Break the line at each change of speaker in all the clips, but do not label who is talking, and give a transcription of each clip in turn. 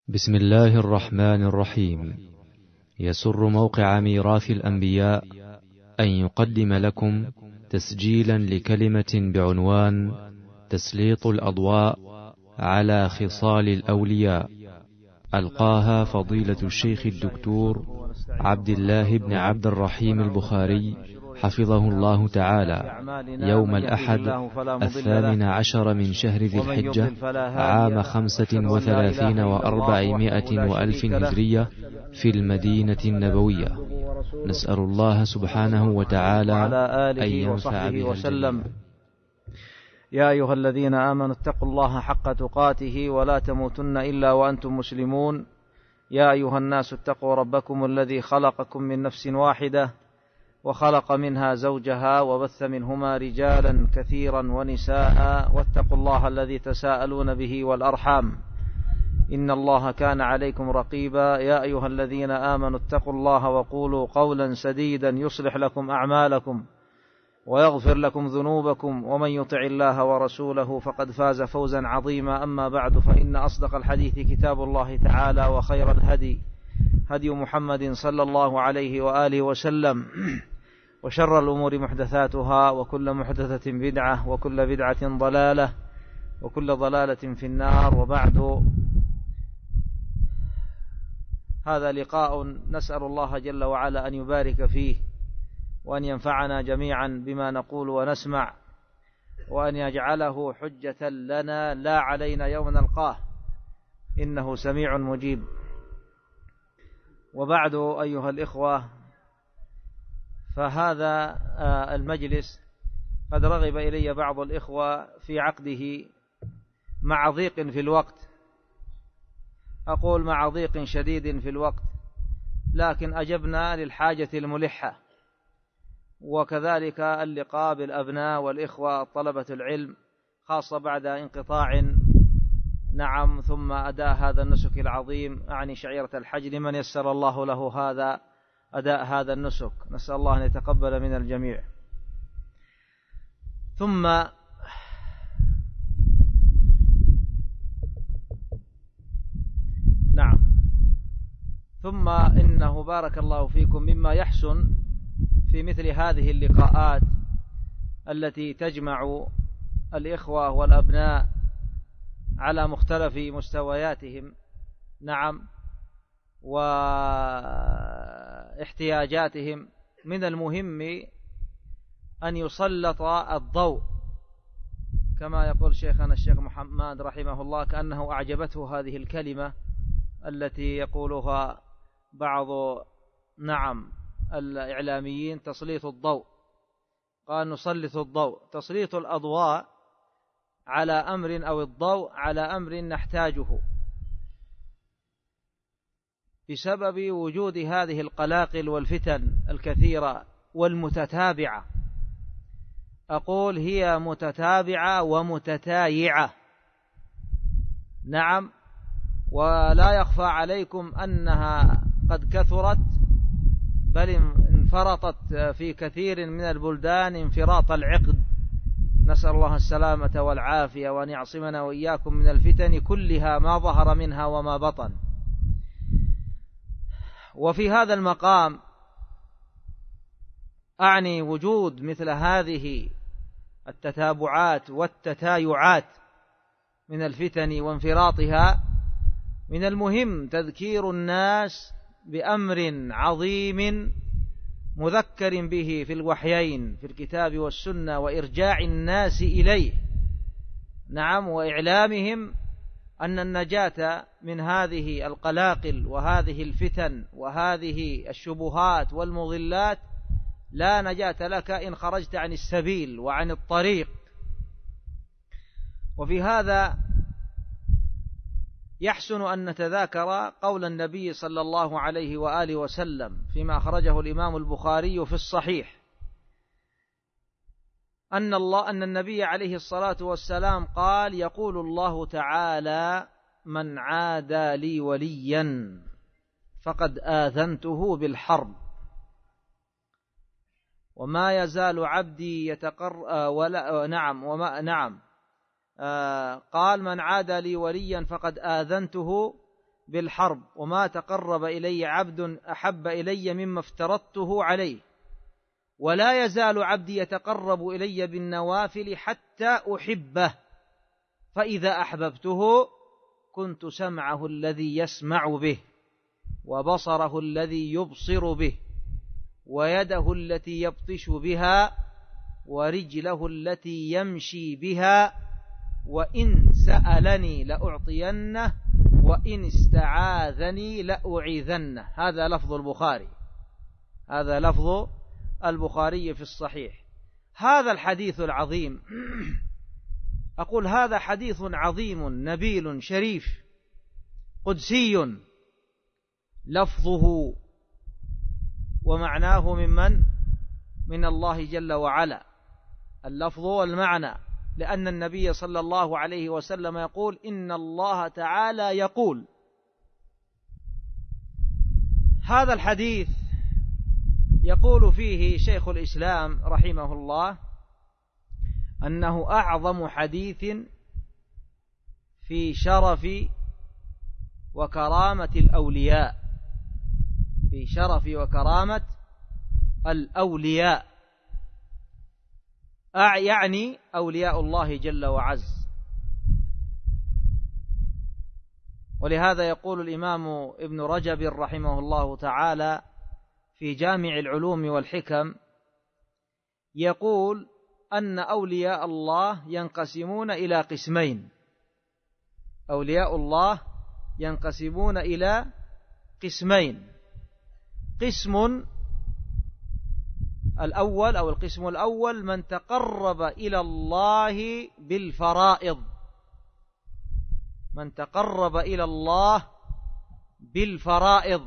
بسم الله الرحمن الرحيم. يسر موقع ميراث الأنبياء أن يقدم لكم تسجيلا لكلمة بعنوان تسليط الأضواء على خصال الأولياء، ألقاها فضيلة الشيخ الدكتور عبد الله بن عبد الرحيم البخاري حفظه الله تعالى يوم الأحد 18 من شهر ذي الحجة عام 35 و400 وألف هجرية في المدينة النبوية. نسأل الله سبحانه وتعالى أن ينفع بها الجميع.
يا أيها الذين آمنوا اتقوا الله حق تقاته ولا تموتن إلا وأنتم مسلمون. يا أيها الناس اتقوا ربكم الذي خلقكم من نفس واحدة وخلق منها زوجها وبث منهما رجالا كثيرا ونساء، واتقوا الله الذي تساءلون به والأرحام إن الله كان عليكم رقيبا. يا أيها الذين آمنوا اتقوا الله وقولوا قولا سديدا يصلح لكم أعمالكم ويغفر لكم ذنوبكم، ومن يطع الله ورسوله فقد فاز فوزا عظيما. أما بعد، فإن أصدق الحديث كتاب الله تعالى، وخير الهدي هدي محمد صلى الله عليه وآله وسلم، وشر الأمور محدثاتها، وكل محدثة بدعة، وكل بدعة ضلالة، وكل ضلالة في النار. وبعد، هذا لقاء نسأل الله جل وعلا أن يبارك فيه، وأن ينفعنا جميعا بما نقول ونسمع، وأن يجعله حجة لنا لا علينا يوم نلقاه، إنه سميع مجيب. وبعد أيها الإخوة، فهذا المجلس قد رغب إلي بعض الإخوة في عقده مع ضيق في الوقت، أقول مع ضيق شديد في الوقت، لكن أجبنا للحاجة الملحة، وكذلك اللقاء بالأبناء والإخوة طلبة العلم، خاصة بعد انقطاع ثم أداء هذا النسك العظيم، أعني شعيرة الحج، لمن يسر الله له هذا أداء هذا النسك، نسأل الله أن يتقبل من الجميع. ثم إنه بارك الله فيكم مما يحسن في مثل هذه اللقاءات التي تجمع الإخوة والأبناء على مختلف مستوياتهم واحتياجاتهم، من المهم أن يسلط الضوء، كما يقول شيخنا الشيخ محمد رحمه الله، كأنه أعجبته هذه الكلمة التي يقولها بعض الإعلاميين، تسليط الضوء. قال نسلط الضوء، تسليط الأضواء على أمر أو الضوء على أمر نحتاجه بسبب وجود هذه القلاقل والفتن الكثيرة والمتتابعة. أقول هي متتابعة ومتتايعة، ولا يخفى عليكم أنها قد كثرت، بل انفرطت في كثير من البلدان انفراط العقد. نسأل الله السلامة والعافية، وأن يعصمنا وإياكم من الفتن كلها ما ظهر منها وما بطن. وفي هذا المقام أعني وجود مثل هذه التتابعات والتتايعات من الفتن وانفراطها، من المهم تذكير الناس بأمر عظيم مذكر به في الوحيين في الكتاب والسنة، وإرجاع الناس إليه، وإعلامهم أن النجاة من هذه القلاقل وهذه الفتن وهذه الشبهات والمضلات لا نجاة لك إن خرجت عن السبيل وعن الطريق. وفي هذا يحسن أن نتذاكر قول النبي صلى الله عليه وآله وسلم فيما أخرجه الإمام البخاري في الصحيح، أن النبي عليه الصلاة والسلام قال: يقول الله تعالى: من عادى لي وليا فقد آذنته بالحرب، وما يزال عبدي قال: من عادى لي وليا فقد آذنته بالحرب، وما تقرب إلي عبد أحب إلي مما افترضته عليه، ولا يزال عبدي يتقرب إلي بالنوافل حتى أحبه، فإذا أحببته كنت سمعه الذي يسمع به، وبصره الذي يبصر به، ويده التي يبطش بها، ورجله التي يمشي بها، وإن سألني لأعطينه، وإن استعاذني لأعيذنه. هذا لفظ البخاري، هذا لفظ البخاري في الصحيح. هذا الحديث العظيم أقول هذا حديث عظيم نبيل شريف قدسي، لفظه ومعناه من الله جل وعلا، اللفظ والمعنى، لأن النبي صلى الله عليه وسلم يقول إن الله تعالى يقول. هذا الحديث يقول فيه شيخ الإسلام رحمه الله أنه أعظم حديث في شرف وكرامة الأولياء، في شرف وكرامة الأولياء، يعني أولياء الله جل وعز. ولهذا يقول الإمام ابن رجب رحمه الله تعالى في جامع العلوم والحكم، يقول أن أولياء الله ينقسمون إلى قسمين، أولياء الله ينقسمون إلى قسمين، قسم الأول أو القسم الأول من تقرب إلى الله بالفرائض، من تقرب إلى الله بالفرائض.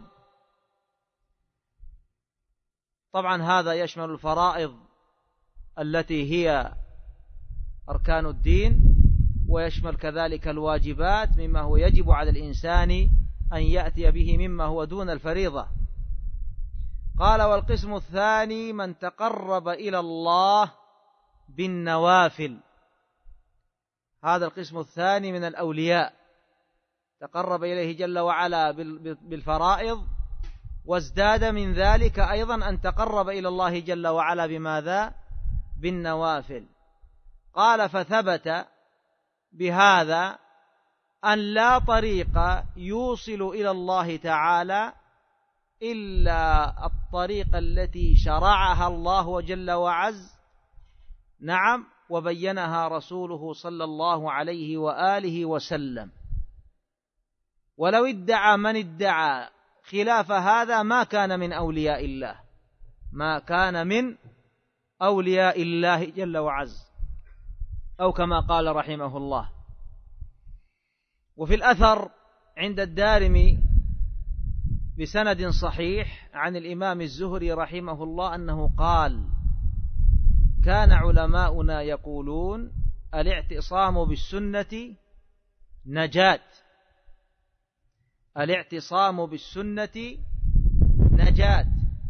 طبعا هذا يشمل الفرائض التي هي أركان الدين، ويشمل كذلك الواجبات مما هو يجب على الإنسان أن يأتي به مما هو دون الفريضة. قال والقسم الثاني من تقرب إلى الله بالنوافل، هذا القسم الثاني من الأولياء، تقرب إليه جل وعلا بالفرائض، وازداد من ذلك أيضا أن تقرب إلى الله جل وعلا بماذا؟ بالنوافل. قال فثبت بهذا أن لا طريق يوصل إلى الله تعالى إلا الطريق التي شرعها الله جل وعز، نعم، وبينها رسوله صلى الله عليه وآله وسلم. ولو ادعى من ادعى خلاف هذا ما كان من أولياء الله، ما كان من أولياء الله جل وعز، أو كما قال رحمه الله. وفي الأثر عند الدارمي بسند صحيح عن الإمام الزهري رحمه الله أنه قال كان علماؤنا يقولون الاعتصام بالسنة نجاة، الاعتصام بالسنة نجاة،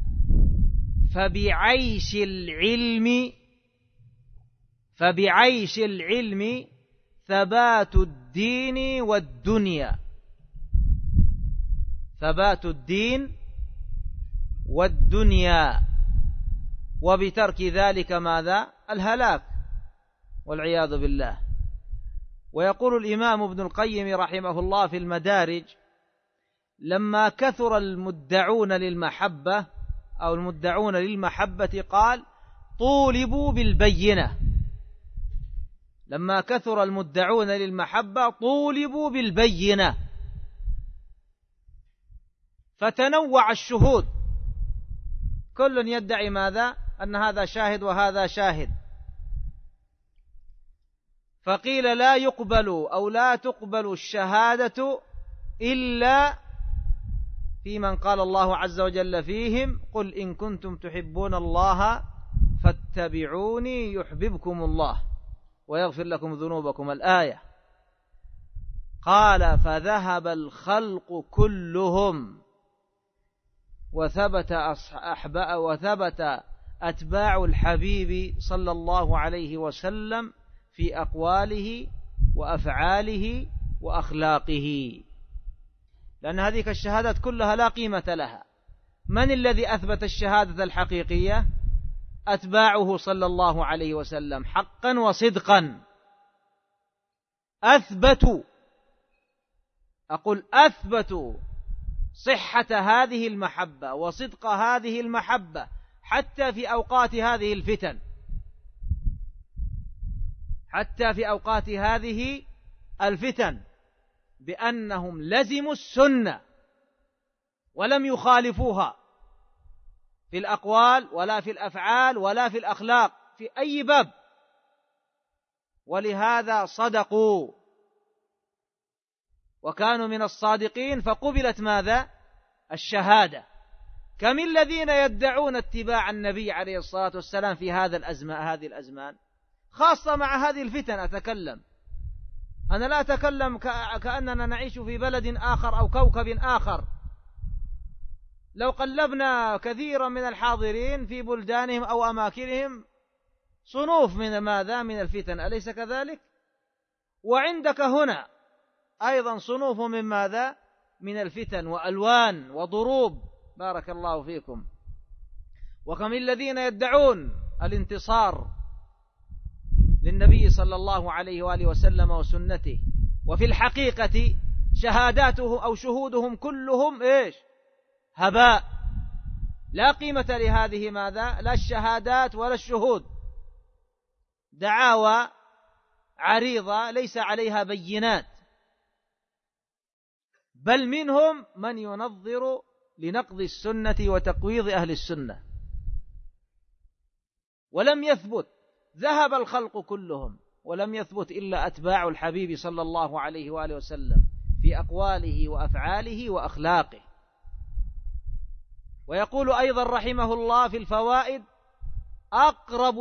فبعيش العلم ثبات الدين والدنيا، ثبات الدين والدنيا، وبترك ذلك ماذا؟ الهلاك والعياذ بالله. ويقول الإمام ابن القيم رحمه الله في المدارج لما كثر المدعون للمحبة أو المدعون للمحبة قال طولبوا بالبينة، لما كثر المدعون للمحبة طولبوا بالبينة، فتنوع الشهود، كل يدعي ماذا؟ أن هذا شاهد وهذا شاهد، فقيل لا يقبل أو لا تقبل الشهادة إلا في من قال الله عز وجل فيهم قل إن كنتم تحبون الله فاتبعوني يحببكم الله ويغفر لكم ذنوبكم، الآية. قال فذهب الخلق كلهم وثبت أتباع الحبيب صلى الله عليه وسلم في أقواله وأفعاله وأخلاقه. لأن هذه الشهادات كلها لا قيمة لها. من الذي أثبت الشهادة الحقيقية؟ أتباعه صلى الله عليه وسلم حقا وصدقا. أثبتوا صحة هذه المحبة وصدق هذه المحبة حتى في أوقات هذه الفتن، بأنهم لزموا السنة ولم يخالفوها في الأقوال ولا في الأفعال ولا في الأخلاق في أي باب، ولهذا صدقوا وكانوا من الصادقين فقبلت ماذا؟ الشهادة. كم الذين يدعون اتباع النبي عليه الصلاة والسلام في هذه الأزمان، خاصة مع هذه الفتن أتكلم. أنا لا أتكلم كأننا نعيش في بلد آخر أو كوكب آخر. لو قلبنا كثيرا من الحاضرين في بلدانهم أو أماكنهم صنوف من ماذا؟ من الفتن، أليس كذلك؟ وعندك هنا أيضا صنوف من ماذا؟ من الفتن وألوان وضروب. بارك الله فيكم. وكم الذين يدعون الانتصار للنبي صلى الله عليه وآله وسلم وسنته، وفي الحقيقة شهاداته أو شهودهم كلهم إيش؟ هباء، لا قيمة لهذه ماذا؟ لا الشهادات ولا الشهود، دعاوى عريضة ليس عليها بينات، بل منهم من ينظر لنقض السنة وتقويض أهل السنة. ولم يثبت، ذهب الخلق كلهم ولم يثبت إلا أتباع الحبيب صلى الله عليه وآله وسلم في أقواله وأفعاله وأخلاقه. ويقول أيضا رحمه الله في الفوائد: أقرب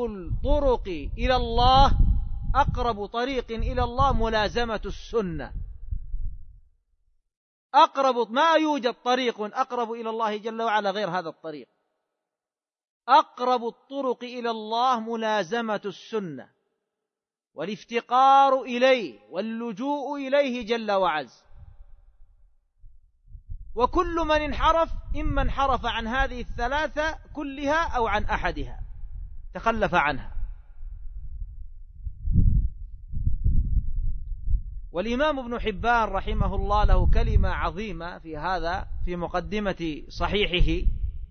طريق إلى الله ملازمة السنة. ما يوجد طريق أقرب إلى الله جل وعلا غير هذا الطريق. أقرب الطرق إلى الله ملازمة السنة والافتقار إليه واللجوء إليه جل وعز. وكل من انحرف إما انحرف عن هذه الثلاثة كلها أو عن أحدها، تخلف عنها. والإمام ابن حبان رحمه الله له كلمة عظيمة في هذا في مقدمة صحيحه،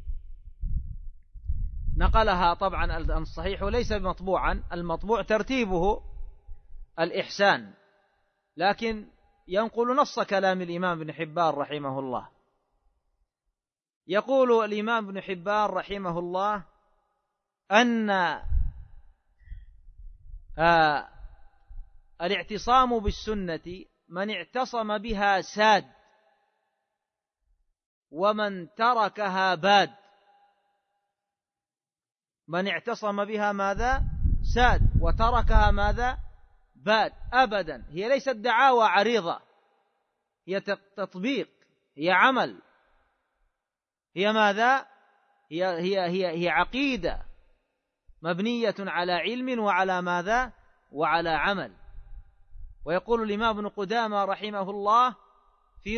نقلها طبعا الصحيح ليس مطبوعا، المطبوع ترتيبه الإحسان، لكن ينقل نص كلام الإمام ابن حبان رحمه الله. يقول الإمام ابن حبان رحمه الله أن الاعتصام بالسنة من اعتصم بها ساد، ومن تركها باد. من اعتصم بها ماذا؟ ساد، وتركها ماذا؟ باد. أبدا، هي ليست دعاوى عريضة، هي تطبيق، هي عمل، هي ماذا؟ هي عقيدة مبنية على علم وعلى ماذا؟ وعلى عمل. ويقول الإمام ابن قدامة رحمه الله في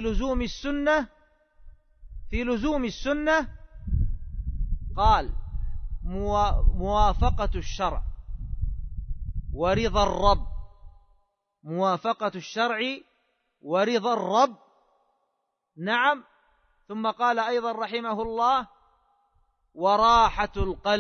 لزوم السنة قال: موافقة الشرع ورضا الرب، موافقة الشرع ورضا الرب. نعم. ثم قال أيضا رحمه الله: وراحة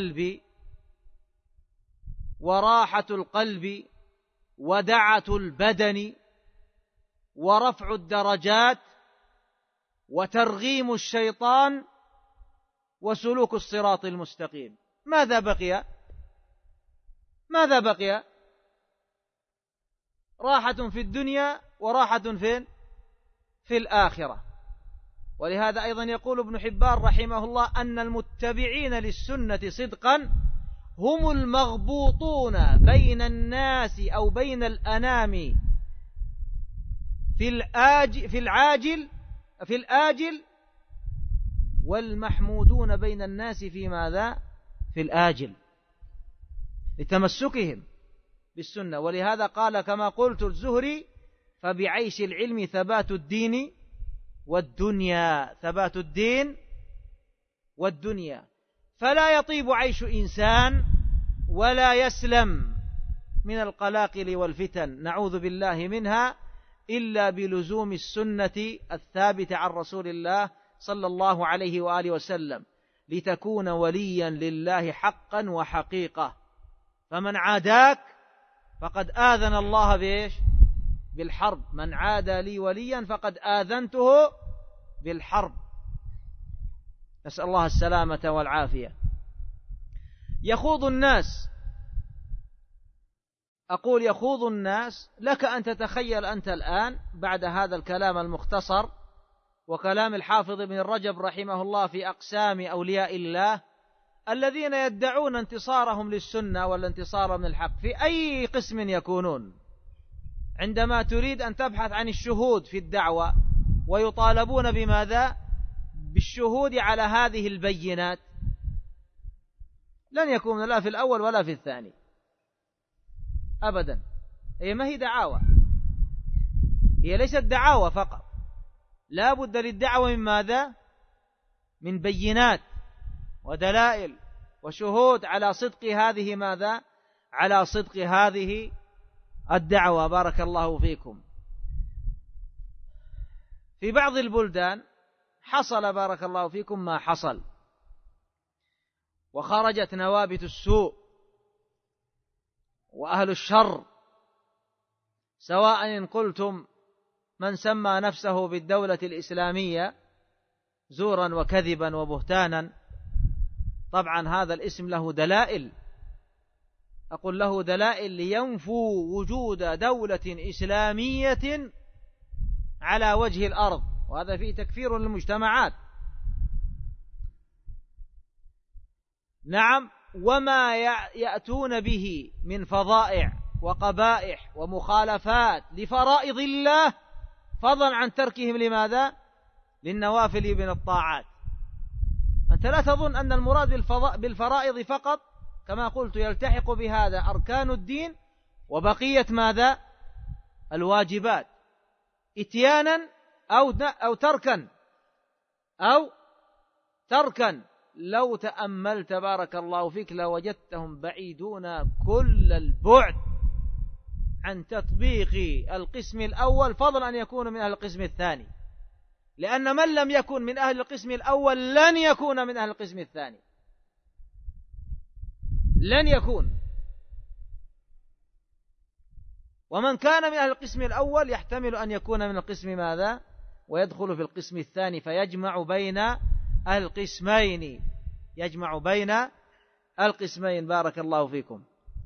القلب ودعة البدن ورفع الدرجات وترغيم الشيطان وسلوك الصراط المستقيم. ماذا بقي؟ راحة في الدنيا وراحة فين؟ في الآخرة. ولهذا أيضا يقول ابن حبان رحمه الله أن المتبعين للسنة صدقا هم المغبوطون بين الناس أو بين الأنام في الآجل والمحمودون بين الناس في ماذا؟ في الآجل، لتمسكهم بالسنة. ولهذا قال كما قلت الزهري: فبعيش العلم ثبات الدين والدنيا، ثبات الدين والدنيا. فلا يطيب عيش إنسان ولا يسلم من القلاقل والفتن، نعوذ بالله منها، إلا بلزوم السنة الثابتة عن رسول الله صلى الله عليه وآله وسلم، لتكون وليا لله حقا وحقيقة. فمن عاداك فقد آذن الله بإيش؟ بالحرب. من عادى لي وليا فقد آذنته بالحرب. نسأل الله السلامة والعافية. يخوض الناس، أقول يخوض الناس، لك أن تتخيل أنت الآن بعد هذا الكلام المختصر وكلام الحافظ ابن رجب رحمه الله في أقسام أولياء الله الذين يدعون انتصارهم للسنة والانتصار من الحق، في أي قسم يكونون؟ عندما تريد أن تبحث عن الشهود في الدعوة ويطالبون بماذا؟ بالشهود على هذه البينات، لن يكون لا في الأول ولا في الثاني أبدا. هي ما هي دعاوى، هي ليست دعاوى فقط، لا بد للدعوة من ماذا؟ من بينات ودلائل وشهود على صدق هذه ماذا؟ على صدق هذه الدعوة. بارك الله فيكم. في بعض البلدان حصل بارك الله فيكم ما حصل، وخرجت نوابت السوء وأهل الشر، سواء إن قلتم من سمى نفسه بالدولة الإسلامية زورا وكذبا وبهتانا، طبعا هذا الاسم له دلائل، أقول له دلائل لينفوا وجود دولة إسلامية على وجه الأرض، وهذا فيه تكفير للمجتمعات. نعم، وما يأتون به من فظائع وقبائح ومخالفات لفرائض الله، فضلا عن تركهم لماذا؟ للنوافل من الطاعات. أنت لا تظن أن المراد بالفرائض فقط، كما قلت يلتحق بهذا أركان الدين وبقية ماذا؟ الواجبات، إتيانا أو تركا. لو تأملت بارك الله فيك لوجدتهم بعيدون كل البعد عن تطبيق القسم الأول، فضلا أن يكون من أهل القسم الثاني، لأن من لم يكن من أهل القسم الأول لن يكون من أهل القسم الثاني، لن يكون. ومن كان من أهل القسم الأول يحتمل أن يكون من القسم ماذا؟ ويدخل في القسم الثاني، فيجمع بين القسمين، يجمع بين القسمين. بارك الله فيكم.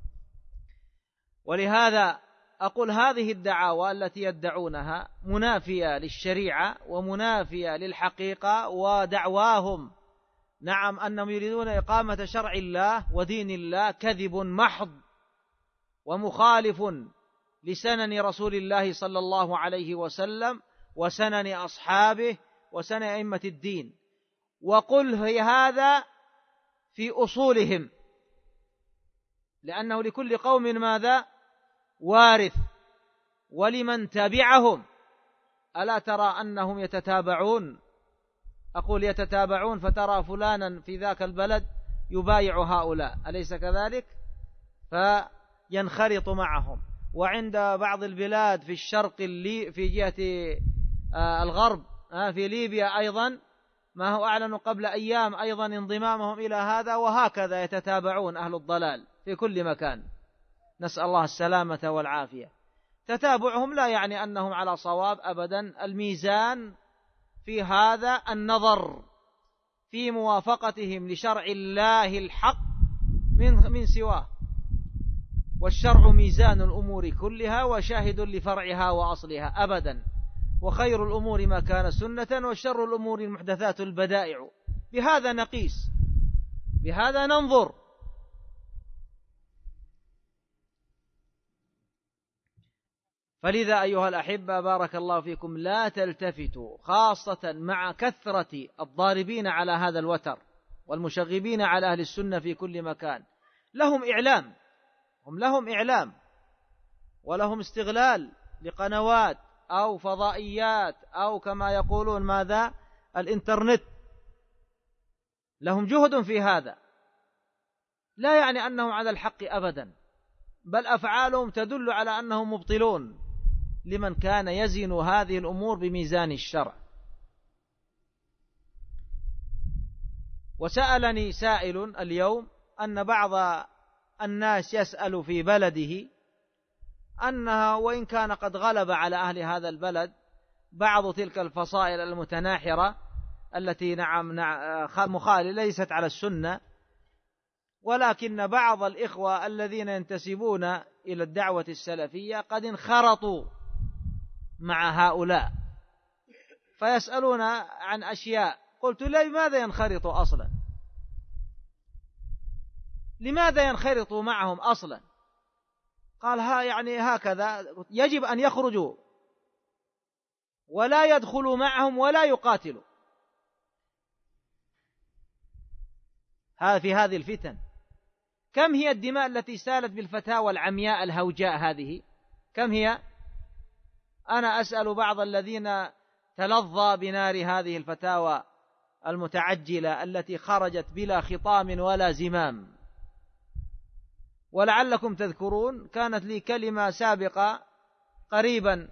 ولهذا أقول هذه الدعاوى التي يدعونها منافية للشريعة ومنافية للحقيقة، ودعواهم نعم أنهم يريدون إقامة شرع الله ودين الله كذب محض ومخالف لسنن رسول الله صلى الله عليه وسلم وسنن أصحابه وسنن أئمة الدين. وقل هي هذا في أصولهم، لأنه لكل قوم ماذا؟ وارث، ولمن تبعهم. ألا ترى أنهم يتتابعون؟ أقول يتتابعون، فترى فلانا في ذاك البلد يبايع هؤلاء، أليس كذلك؟ فينخرط معهم. وعند بعض البلاد في الشرق في جهة الغرب في ليبيا أيضا ما هو أعلن قبل أيام أيضا انضمامهم إلى هذا، وهكذا يتتابعون أهل الضلال في كل مكان، نسأل الله السلامة والعافية. تتابعهم لا يعني أنهم على صواب أبدا، الميزان في هذا النظر في موافقتهم لشرع الله الحق من سواه، والشرع ميزان الأمور كلها وشاهد لفرعها وأصلها أبدا، وخير الأمور ما كان سنة وشر الأمور المحدثات البدائع. بهذا نقيس، بهذا ننظر. فلذا أيها الأحبة بارك الله فيكم لا تلتفتوا، خاصة مع كثرة الضاربين على هذا الوتر والمشغبين على أهل السنة في كل مكان. لهم إعلام، هم لهم إعلام ولهم استغلال لقنوات أو فضائيات أو كما يقولون ماذا الإنترنت، لهم جهد في هذا، لا يعني أنهم على الحق أبدا، بل أفعالهم تدل على أنهم مبطلون لمن كان يزن هذه الأمور بميزان الشرع. وسألني سائل اليوم أن بعض الناس يسأل في بلده أنها وإن كان قد غلب على أهل هذا البلد بعض تلك الفصائل المتناحرة التي ليست على السنة، ولكن بعض الإخوة الذين ينتسبون إلى الدعوة السلفية قد انخرطوا مع هؤلاء فيسألون عن أشياء. قلت لماذا ينخرطوا أصلا؟ لماذا ينخرطوا معهم أصلا؟ قال يعني هكذا يجب أن يخرجوا ولا يدخلوا معهم ولا يقاتلوا في هذه الفتن. كم هي الدماء التي سالت بالفتاوى العمياء الهوجاء هذه؟ كم هي؟ أنا أسأل بعض الذين تلظى بنار هذه الفتاوى المتعجلة التي خرجت بلا خطام ولا زمام. ولعلكم تذكرون كانت لي كلمة سابقة قريبا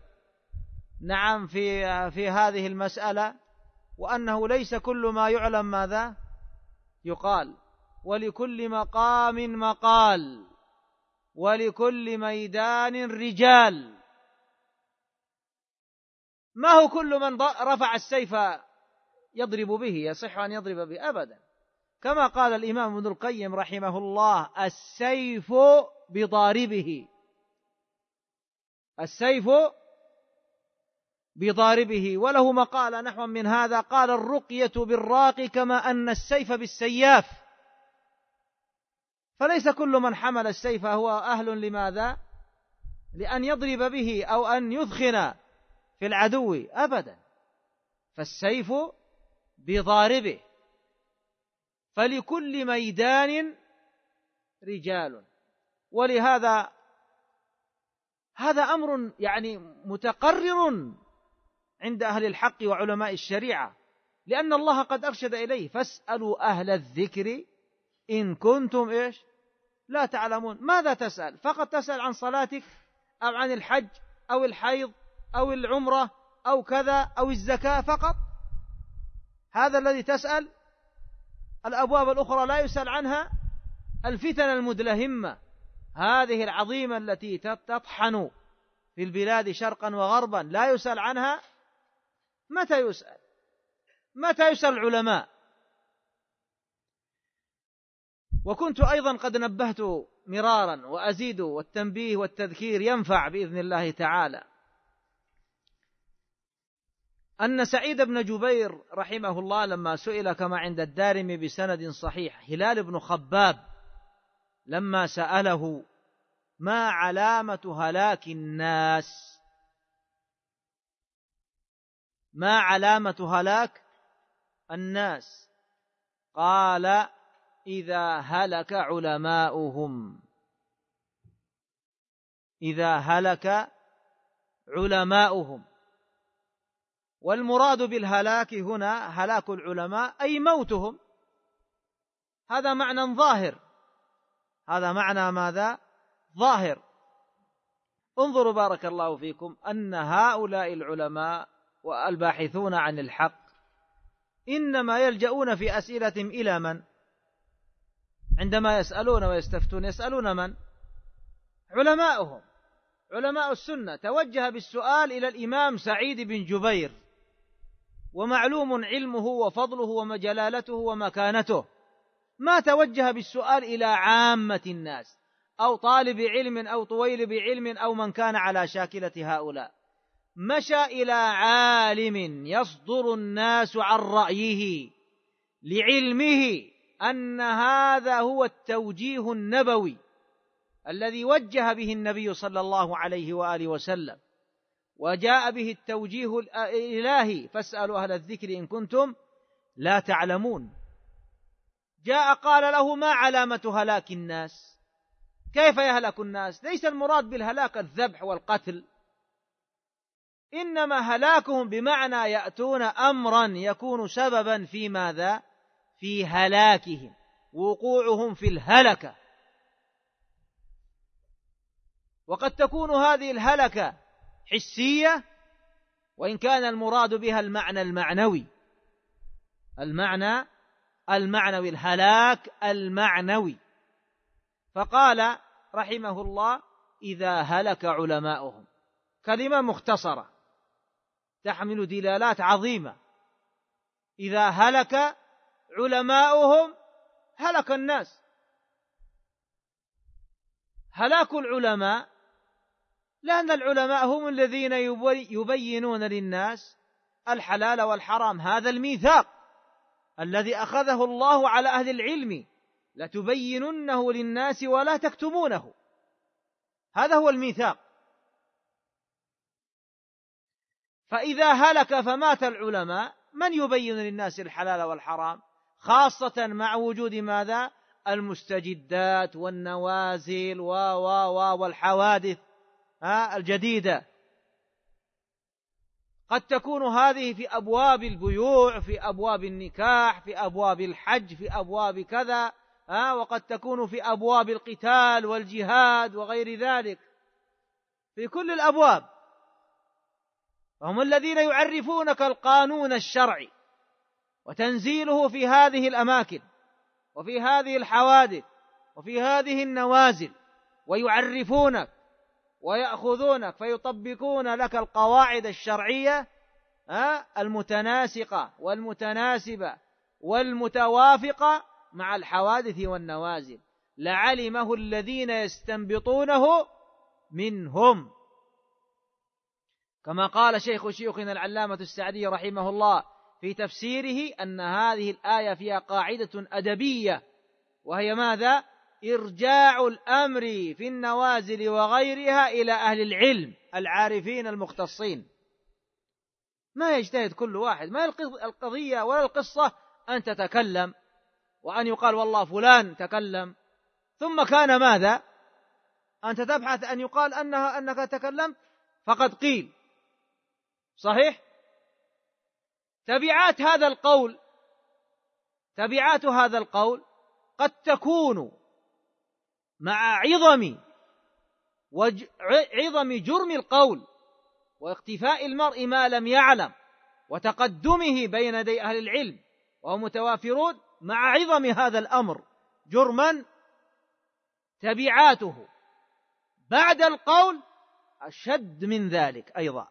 في هذه المسألة، وأنه ليس كل ما يعلم ماذا يقال، ولكل مقام مقال، ولكل ميدان رجال. ما هو كل من رفع السيف يضرب به يصح أن يضرب به أبدا، كما قال الإمام ابن القيم رحمه الله: السيف بضاربه، السيف بضاربه. وله مقال نحو من هذا، قال: الرقية بالراقي كما أن السيف بالسياف. فليس كل من حمل السيف هو أهل لماذا؟ لأن يضرب به أو أن يثخن في العدو أبدا، فالسيف بضاربه. فلكل ميدان رجال. ولهذا هذا أمر يعني متقرر عند أهل الحق وعلماء الشريعة، لأن الله قد أرشد إليه: فاسألوا أهل الذكر إن كنتم لا تعلمون. ماذا تسأل؟ فقط تسأل عن صلاتك أو عن الحج أو الحيض أو العمرة أو كذا أو الزكاة فقط؟ هذا الذي تسأل؟ الأبواب الأخرى لا يسأل عنها؟ الفتن المدلهمة هذه العظيمة التي تطحن في البلاد شرقا وغربا لا يسأل عنها؟ متى يسأل؟ متى يسأل العلماء؟ وكنت أيضا قد نبهت مرارا وأزيد، والتنبيه والتذكير ينفع بإذن الله تعالى، أن سعيد بن جبير رحمه الله لما سئل كما عند الدارمي بسند صحيح هلال بن خباب لما سأله: ما علامة هلاك الناس؟ ما علامة هلاك الناس؟ قال: إذا هلك علماؤهم. إذا هلك علماؤهم. والمراد بالهلاك هنا هلاك العلماء أي موتهم. هذا معنى ظاهر، هذا معنى ماذا؟ ظاهر. انظروا بارك الله فيكم أن هؤلاء العلماء والباحثون عن الحق إنما يلجؤون في أسئلتهم إلى من؟ عندما يسألون ويستفتون يسألون من؟ علماؤهم، علماء السنة. توجه بالسؤال إلى الإمام سعيد بن جبير، ومعلوم علمه وفضله ومجلالته ومكانته، ما توجه بالسؤال إلى عامة الناس أو طالب علم أو طويلب علم أو من كان على شاكلة هؤلاء. مشى إلى عالم يصدر الناس عن رأيه لعلمه أن هذا هو التوجيه النبوي الذي وجه به النبي صلى الله عليه وآله وسلم، وجاء به التوجيه الإلهي: فاسألوا أهل الذكر إن كنتم لا تعلمون. جاء قال له: ما علامة هلاك الناس؟ كيف يهلك الناس؟ ليس المراد بالهلاك الذبح والقتل، إنما هلاكهم بمعنى يأتون أمرا يكون سببا في ماذا؟ في هلاكهم، وقوعهم في الهلكة. وقد تكون هذه الهلكة حسية، وإن كان المراد بها المعنى المعنوي، الهلاك المعنوي. فقال رحمه الله: إذا هلك علماؤهم. كلمة مختصرة تحمل دلالات عظيمة. إذا هلك علماؤهم هلك الناس. هلاك العلماء لأن العلماء هم الذين يبينون للناس الحلال والحرام. هذا الميثاق الذي أخذه الله على أهل العلم: لتبيننه للناس ولا تكتمونه. هذا هو الميثاق. فإذا هلك فمات العلماء، من يبين للناس الحلال والحرام؟ خاصة مع وجود ماذا؟ المستجدات والنوازل والحوادث الجديدة. قد تكون هذه في أبواب البيوع، في أبواب النكاح، في أبواب الحج، في أبواب كذا، وقد تكون في أبواب القتال والجهاد وغير ذلك، في كل الأبواب. هم الذين يعرفونك القانون الشرعي وتنزيله في هذه الأماكن وفي هذه الحوادث وفي هذه النوازل، ويعرفونك ويأخذونك فيطبقون لك القواعد الشرعية المتناسقة والمتناسبة والمتوافقة مع الحوادث والنوازل، لعلمه الذين يستنبطونه منهم. كما قال شيخ شيوخنا العلامة السعدي رحمه الله في تفسيره أن هذه الآية فيها قاعدة أدبية، وهي ماذا؟ إرجاع الأمر في النوازل وغيرها إلى أهل العلم العارفين المختصين. ما يجتهد كل واحد، ما القضية ولا القصة أن تتكلم وأن يقال والله فلان تكلم ثم كان ماذا؟ أنت تبحث أن يقال أنك تكلمت فقد قيل. صحيح؟ تبعات هذا القول قد تكون مع عظم جرم القول واختفاء المرء ما لم يعلم وتقدمه بين يدي أهل العلم وهم متوافرون، مع عظم هذا الأمر جرما تبعاته بعد القول أشد من ذلك أيضا.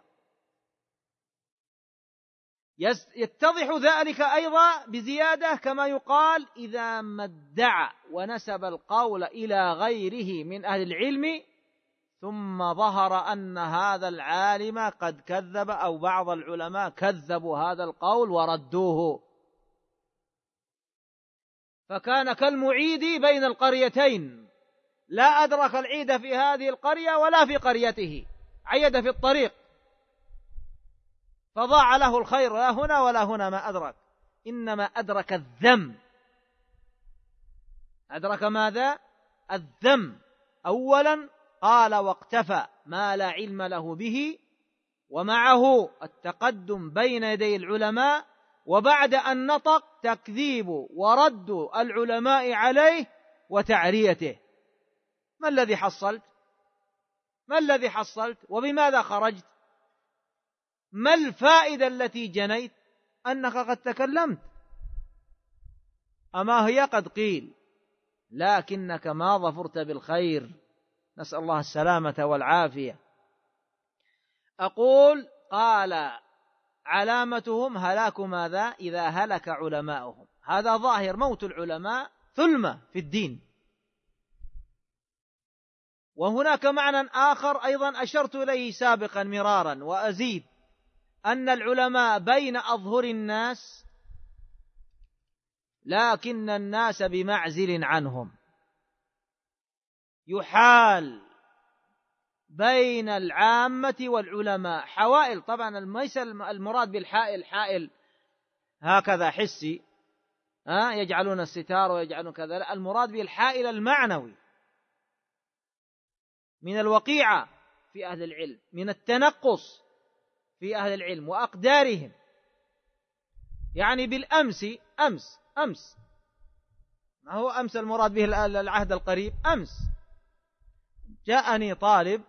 يتضح ذلك أيضا بزيادة كما يقال: إذا ما ادعى ونسب القول إلى غيره من أهل العلم ثم ظهر أن هذا العالم قد كذب أو بعض العلماء كذبوا هذا القول وردوه، فكان كالمعيد بين القريتين، لا أدرك العيد في هذه القرية ولا في قريته، عيد في الطريق فضاع له الخير لا هنا ولا هنا ما أدرك، إنما أدرك الذم. أدرك ماذا؟ الذم. أولا قال واقتفى ما لا علم له به، ومعه التقدم بين يدي العلماء، وبعد أن نطق تكذيب ورد العلماء عليه وتعريته. ما الذي حصلت وبماذا خرجت؟ ما الفائدة التي جنيت؟ أنك قد تكلمت، أما هي قد قيل، لكنك ما ظفرت بالخير، نسأل الله السلامة والعافية. أقول قال علامتهم هلاك ماذا؟ إذا هلك علماؤهم. هذا ظاهر موت العلماء ثلمة في الدين. وهناك معنى آخر أيضا أشرت إليه سابقا مرارا وأزيد: أن العلماء بين أظهر الناس لكن الناس بمعزل عنهم، يحال بين العامة والعلماء حوائل. طبعا ليس المراد بالحائل حائل هكذا حسي يجعلون الستار ويجعلون كذا، لا، المراد بالحائل المعنوي من الوقيعة في أهل العلم، من التنقص في أهل العلم وأقدارهم، يعني بالأمس، أمس ما هو أمس المراد به العهد القريب، أمس جاءني طالب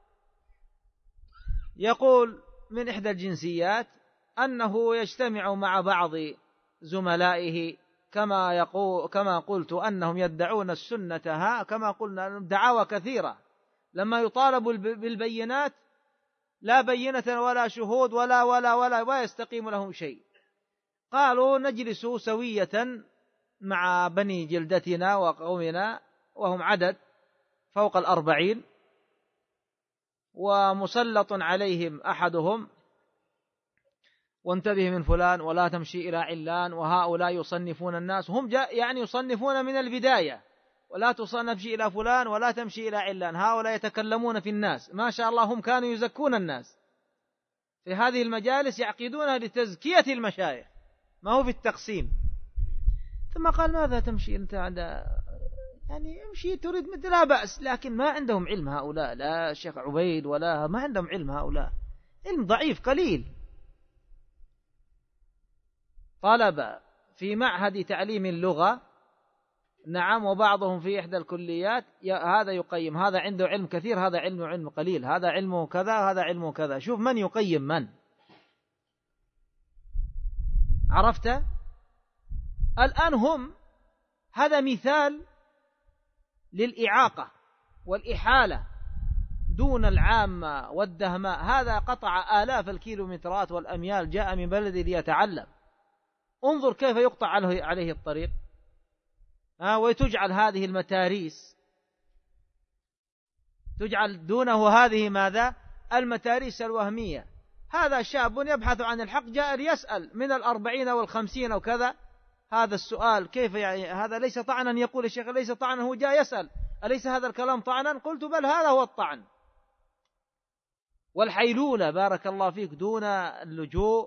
يقول من إحدى الجنسيات أنه يجتمع مع بعض زملائه كما قلت أنهم يدعون السنة، كما قلنا دعاوى كثيرة، لما يطالبوا بالبينات لا بينة ولا شهود ولا يستقيم لهم شيء. قالوا نجلس سوية مع بني جلدتنا وقومنا وهم عدد فوق 40 ومسلط عليهم أحدهم، وانتبه من فلان ولا تمشي إلى علان، وهؤلاء يصنفون الناس، هم يعني يصنفون من البداية، ولا تمشي إلى فلان ولا تمشي إلى علان، هؤلاء يتكلمون في الناس، ما شاء الله هم كانوا يزكون الناس في هذه المجالس، يعقدونها لتزكية المشايخ ما هو في التقسيم. ثم قال ماذا تمشي أنت يعني امشي تريد مثل لا بأس، لكن ما عندهم علم هؤلاء، لا الشيخ عبيد ولا ما عندهم علم هؤلاء، علم ضعيف قليل. طلب في معهد تعليم اللغة، نعم، وبعضهم في إحدى الكليات، هذا يقيم، هذا عنده علم كثير، هذا علم قليل، هذا علمه كذا، هذا علمه كذا. شوف من يقيم من. عرفت؟ الآن هم هذا مثال للإعاقة والإحالة دون العامة والدهماء. هذا قطع آلاف الكيلومترات والأميال، جاء من بلده ليتعلم. انظر كيف يقطع عليه الطريق، وتجعل هذه المتاريس، تجعل دونه هذه ماذا؟ المتاريس الوهمية. هذا شاب يبحث عن الحق، جاء ليسأل من 40 و50 أو كذا، هذا السؤال كيف يعني؟ هذا ليس طعنا، يقول الشيخ ليس طعنا، هو جاء يسأل أليس هذا الكلام طعنا؟ قلت بل هذا هو الطعن والحيلولة، بارك الله فيك، دون اللجوء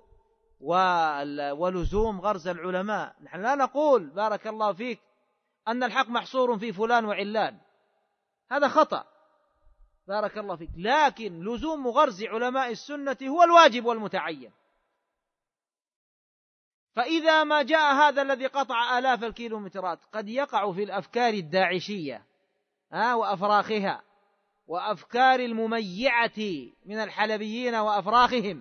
ولزوم غرز العلماء. نحن لا نقول بارك الله فيك أن الحق محصور في فلان وعلان، هذا خطأ بارك الله فيك، لكن لزوم غرز علماء السنة هو الواجب والمتعين. فإذا ما جاء هذا الذي قطع آلاف الكيلومترات قد يقع في الأفكار الداعشية وأفراخها وأفكار المميعة من الحلبيين وأفراخهم،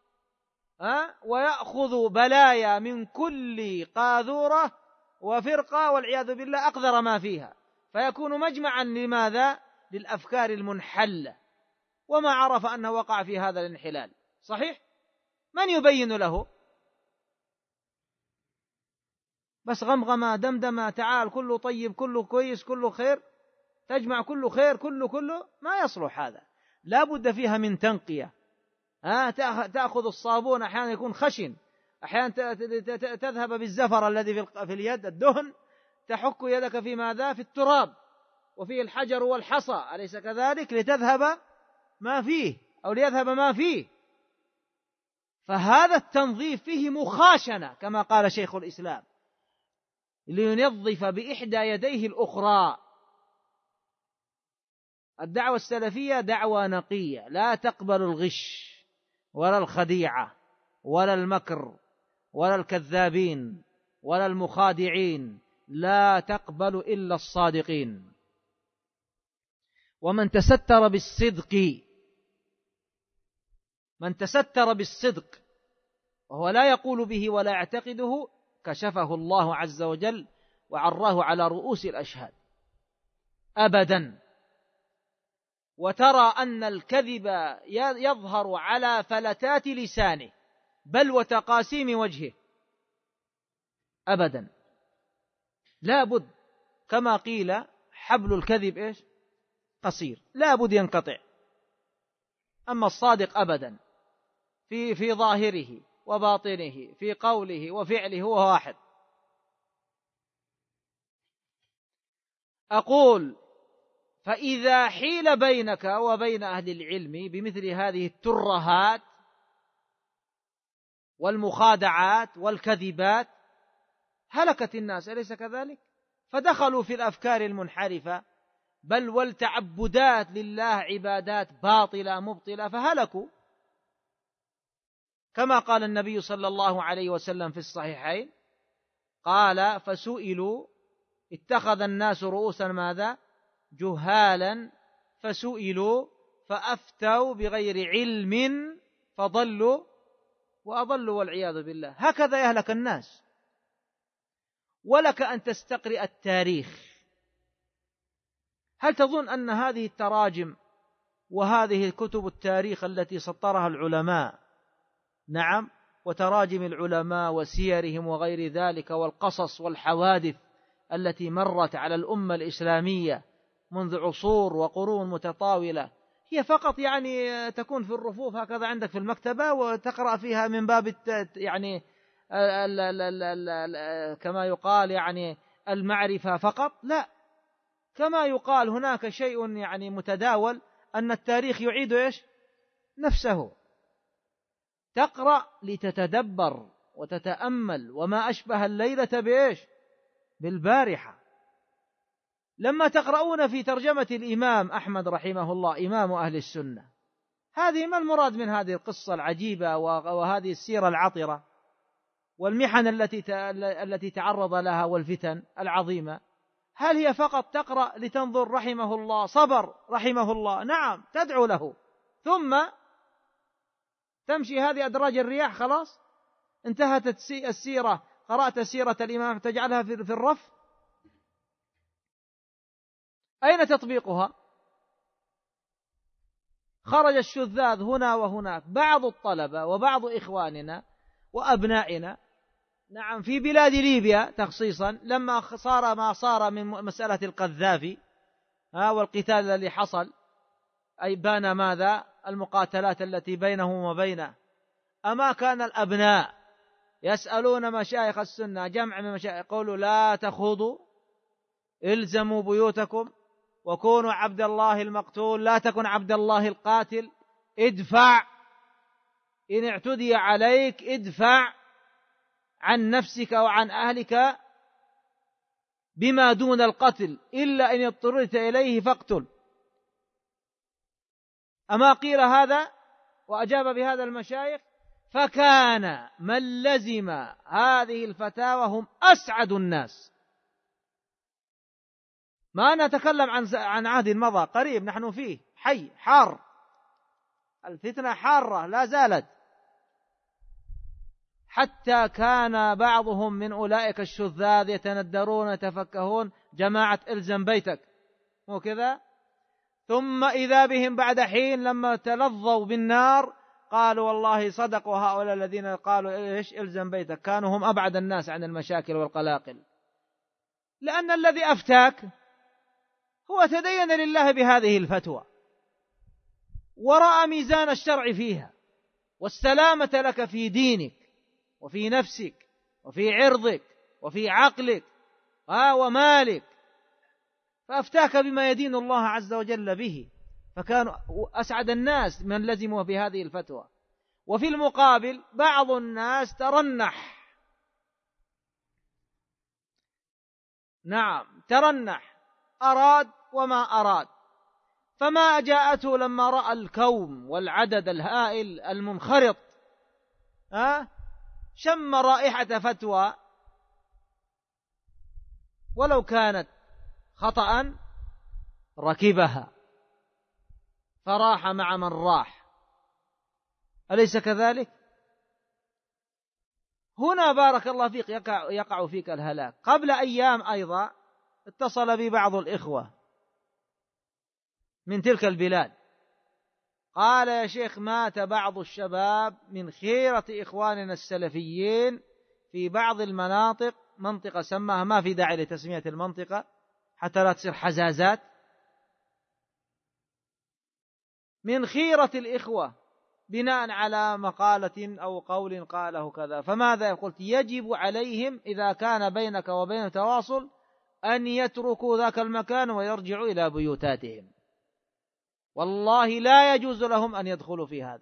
ويأخذ بلايا من كل قاذورة وفرقة والعياذ بالله أقذر ما فيها، فيكون مجمعا لماذا؟ للأفكار المنحلة، وما عرف أنه وقع في هذا الانحلال. صحيح؟ من يبين له؟ بس غمغمة دمدمة، تعال كله طيب كله كويس كله خير، تجمع كله خير كله ما يصلح. هذا لا بد فيها من تنقية. تأخذ الصابون أحيانا يكون خشن، أحيانا تذهب بالزفر الذي في اليد الدهن، تحك يدك في ماذا؟ في التراب وفيه الحجر والحصى، أليس كذلك؟ لتذهب ما فيه أو ليذهب ما فيه. فهذا التنظيف فيه مخاشنة كما قال شيخ الإسلام، لينظف بإحدى يديه الأخرى. الدعوة السلفية دعوة نقية، لا تقبل الغش ولا الخديعة ولا المكر ولا الكذابين ولا المخادعين، لا تقبل إلا الصادقين. ومن تستر بالصدق، من تستر بالصدق وهو لا يقول به ولا يعتقده، كشفه الله عز وجل وعراه على رؤوس الأشهاد أبدا. وترى أن الكذب يظهر على فلتات لسانه بل وتقاسيم وجهه أبدا. لا بد، كما قيل حبل الكذب إيش؟ قصير، لا بد ينقطع. أما الصادق أبدا في ظاهره وباطنه، في قوله وفعله هو واحد. أقول فإذا حيل بينك وبين أهل العلم بمثل هذه الترهات والمخادعات والكذبات هلكت الناس، أليس كذلك؟ فدخلوا في الأفكار المنحرفة بل والتعبدات لله عبادات باطلة مبطلة، فهلكوا. كما قال النبي صلى الله عليه وسلم في الصحيحين، قال: فسئلوا، اتخذ الناس رؤوسا ماذا؟ جهالا، فسئلوا فأفتوا بغير علم فضلوا وأضلوا والعياذ بالله. هكذا يهلك الناس. ولك أن تستقرئ التاريخ. هل تظن أن هذه التراجم وهذه كتب التاريخ التي سطرها العلماء، نعم، وتراجم العلماء وسيرهم وغير ذلك والقصص والحوادث التي مرت على الأمة الإسلامية منذ عصور وقرون متطاولة، هي فقط يعني تكون في الرفوف هكذا عندك في المكتبة وتقرأ فيها من باب يعني كما يقال يعني المعرفة فقط؟ لا، كما يقال هناك شيء يعني متداول أن التاريخ يعيد إيش؟ نفسه. تقرأ لتتدبر وتتأمل، وما أشبه الليلة بإيش؟ بالبارحة. لما تقرؤون في ترجمة الإمام أحمد رحمه الله إمام أهل السنة، هذه ما المراد من هذه القصة العجيبة وهذه السيرة العطرة والمحن التي تعرض لها والفتن العظيمة؟ هل هي فقط تقرأ لتنظر رحمه الله صبر رحمه الله؟ نعم، تدعو له، ثم تمشي هذه أدراج الرياح، خلاص انتهت السيرة، قرأت سيرة الإمام تجعلها في الرف؟ أين تطبيقها؟ خرج الشذاذ هنا وهناك، بعض الطلبة وبعض إخواننا وأبنائنا، نعم، في بلاد ليبيا تخصيصا، لما صار ما صار من مسألة القذافي والقتال الذي حصل، أي بان ماذا؟ المقاتلات التي بينهم وبينه. أما كان الأبناء يسألون مشايخ السنة، جمع من مشايخ، يقولوا: لا تخوضوا، الزموا بيوتكم، وكونوا عبد الله المقتول لا تكن عبد الله القاتل، ادفع إن اعتدي عليك، ادفع عن نفسك وعن أهلك بما دون القتل، إلا إن اضطررت إليه فاقتل. أما قيل هذا وأجاب بهذا المشايخ، فكان من لزم هذه الفتاوى هم أسعد الناس. ما نتكلم عن عهد مضى قريب، نحن فيه حي حار، الفتنة حارة لا زالت، حتى كان بعضهم من أولئك الشذاذ يتندرون يتفكهون: جماعة إلزم بيتك، مو كذا؟ ثم إذا بهم بعد حين لما تلظوا بالنار قالوا: والله صدقوا هؤلاء الذين قالوا إيش؟ إلزم بيتك. كانوا هم أبعد الناس عن المشاكل والقلاقل، لأن الذي أفتاك هو تدين لله بهذه الفتوى ورأى ميزان الشرع فيها والسلامة لك في دينك وفي نفسك وفي عرضك وفي عقلك ومالك، فأفتاك بما يدين الله عز وجل به، فكانوا أسعد الناس من لزموا بهذه الفتوى. وفي المقابل بعض الناس ترنح، نعم ترنح، أراد وما أراد، فما جاءته لما رأى الكوم والعدد الهائل المنخرط شم رائحة فتوى ولو كانت خطأ ركبها فراح مع من راح، أليس كذلك؟ هنا بارك الله فيك يقع فيك الهلاك. قبل أيام أيضا اتصل بي بعض الإخوة من تلك البلاد، قال: يا شيخ، مات بعض الشباب من خيرة إخواننا السلفيين في بعض المناطق، منطقة سماها، ما في داعي لتسمية المنطقة حتى لا تصير حزازات، من خيرة الإخوة بناء على مقالة أو قول قاله كذا. فماذا قلت؟ يجب عليهم إذا كان بينك وبين تواصل أن يتركوا ذاك المكان ويرجعوا إلى بيوتاتهم، والله لا يجوز لهم أن يدخلوا في هذا.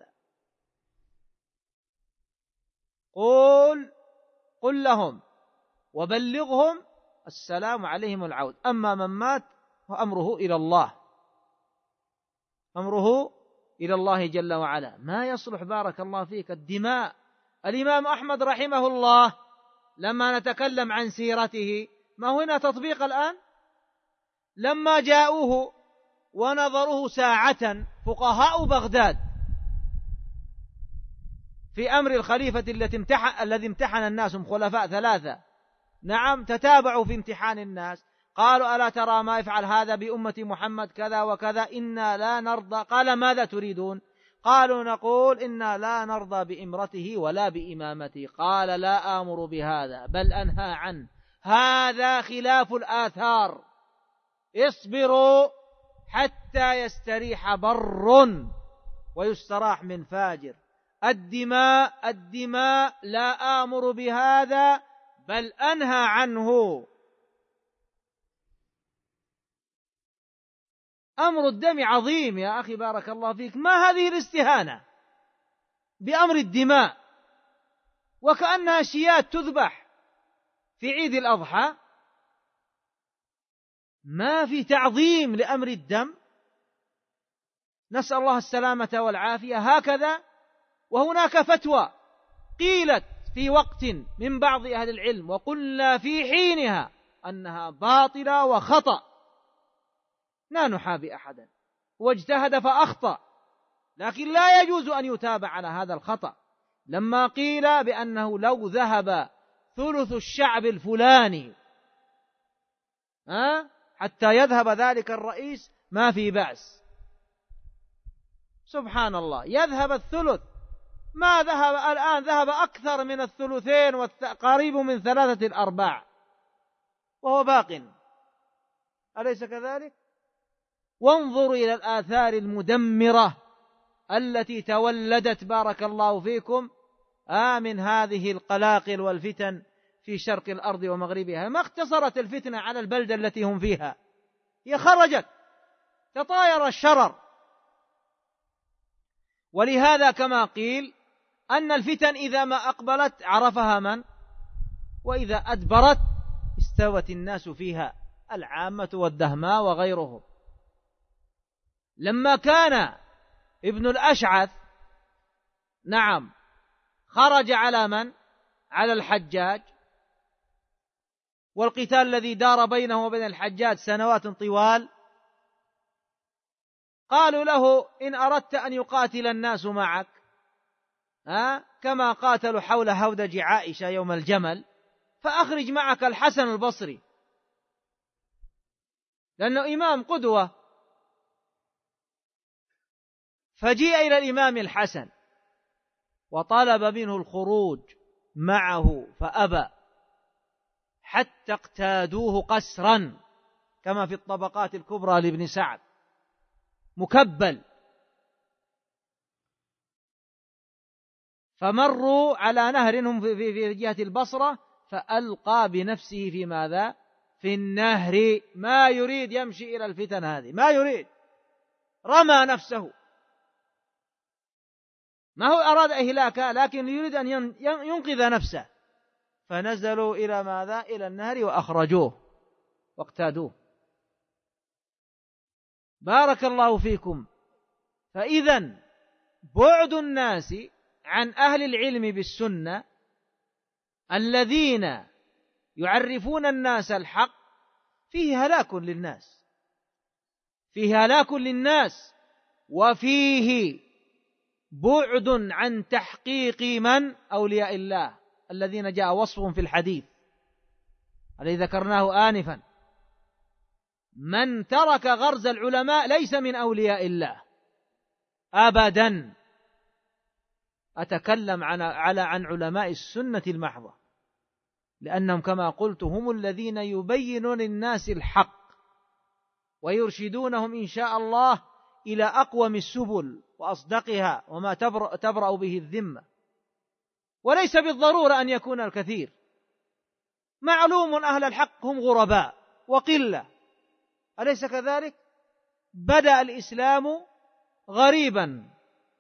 قل لهم وبلغهم السلام عليهم العود، أما من مات فأمره إلى الله، أمره إلى الله جل وعلا. ما يصلح بارك الله فيك الدماء. الإمام أحمد رحمه الله لما نتكلم عن سيرته، ما هنا تطبيق الآن؟ لما جاءوه ونظروه ساعة فقهاء بغداد في أمر الخليفة الذي امتحن الناس، هم خلفاء ثلاثة، نعم، تتابعوا في امتحان الناس، قالوا ألا ترى ما يفعل هذا بأمة محمد كذا وكذا، إنا لا نرضى. قال ماذا تريدون؟ قالوا نقول إنا لا نرضى بإمرته ولا بإمامته. قال لا آمر بهذا بل أنهى عنه، هذا خلاف الآثار، اصبروا حتى يستريح بر ويستراح من فاجر. الدماء لا آمر بهذا بل أنهى عنه. أمر الدم عظيم يا أخي بارك الله فيك. ما هذه الاستهانة بأمر الدماء وكأنها شيات تذبح في عيد الأضحى؟ ما في تعظيم لأمر الدم. نسأل الله السلامة والعافية. هكذا. وهناك فتوى قيلت في وقت من بعض أهل العلم وقلنا في حينها أنها باطلة وخطأ، لا نحابي أحدا، واجتهد فأخطأ، لكن لا يجوز أن يتابع على هذا الخطأ. لما قيل بأنه لو ذهب ثلث الشعب الفلاني حتى يذهب ذلك الرئيس ما في بأس، سبحان الله، يذهب الثلث، ما ذهب الآن، ذهب أكثر من الثلثين وقريب من 3/4 وهو باق، أليس كذلك؟ وانظروا إلى الآثار المدمرة التي تولدت بارك الله فيكم من هذه القلاقل والفتن في شرق الأرض ومغربها. ما اختصرت الفتنة على البلدة التي هم فيها، هي خرجت، تطاير الشرر. ولهذا كما قيل أن الفتن إذا ما أقبلت عرفها من، وإذا أدبرت استوت الناس فيها، العامة والدهماء وغيرهم. لما كان ابن الأشعث نعم خرج على من؟ على الحجاج، والقتال الذي دار بينه وبين الحجاج سنوات طوال، قالوا له إن أردت أن يقاتل الناس معك كما قاتلوا حول هودج عائشة يوم الجمل، فأخرج معك الحسن البصري لأنه إمام قدوة. فجيء إلى الإمام الحسن وطلب منه الخروج معه فأبى، حتى اقتادوه قسرا كما في الطبقات الكبرى لابن سعد، مكبل. فمروا على نهر هم في جهة البصرة، فألقى بنفسه في ماذا؟ في النهر. ما يريد يمشي إلى الفتن هذه، ما يريد، رمى نفسه، ما هو أراد إهلاكه لكن يريد أن ينقذ نفسه. فنزلوا إلى ماذا؟ إلى النهر وأخرجوه واقتادوه. بارك الله فيكم. فإذن بعد الناس عن أهل العلم بالسنة الذين يعرفون الناس الحق فيه هلاك للناس، فيه هلاك للناس، وفيه بعد عن تحقيق من؟ أولياء الله الذين جاء وصفهم في الحديث الذي ذكرناه آنفا. من ترك غرز العلماء ليس من أولياء الله أبدا. أتكلم عن علماء السنة المحضة، لأنهم كما قلت هم الذين يبينون للناس الحق ويرشدونهم إن شاء الله إلى أقوم السبل وأصدقها وما تبرأ به الذمة. وليس بالضرورة أن يكون الكثير، معلوم أهل الحق هم غرباء وقلة، أليس كذلك؟ بدأ الإسلام غريبا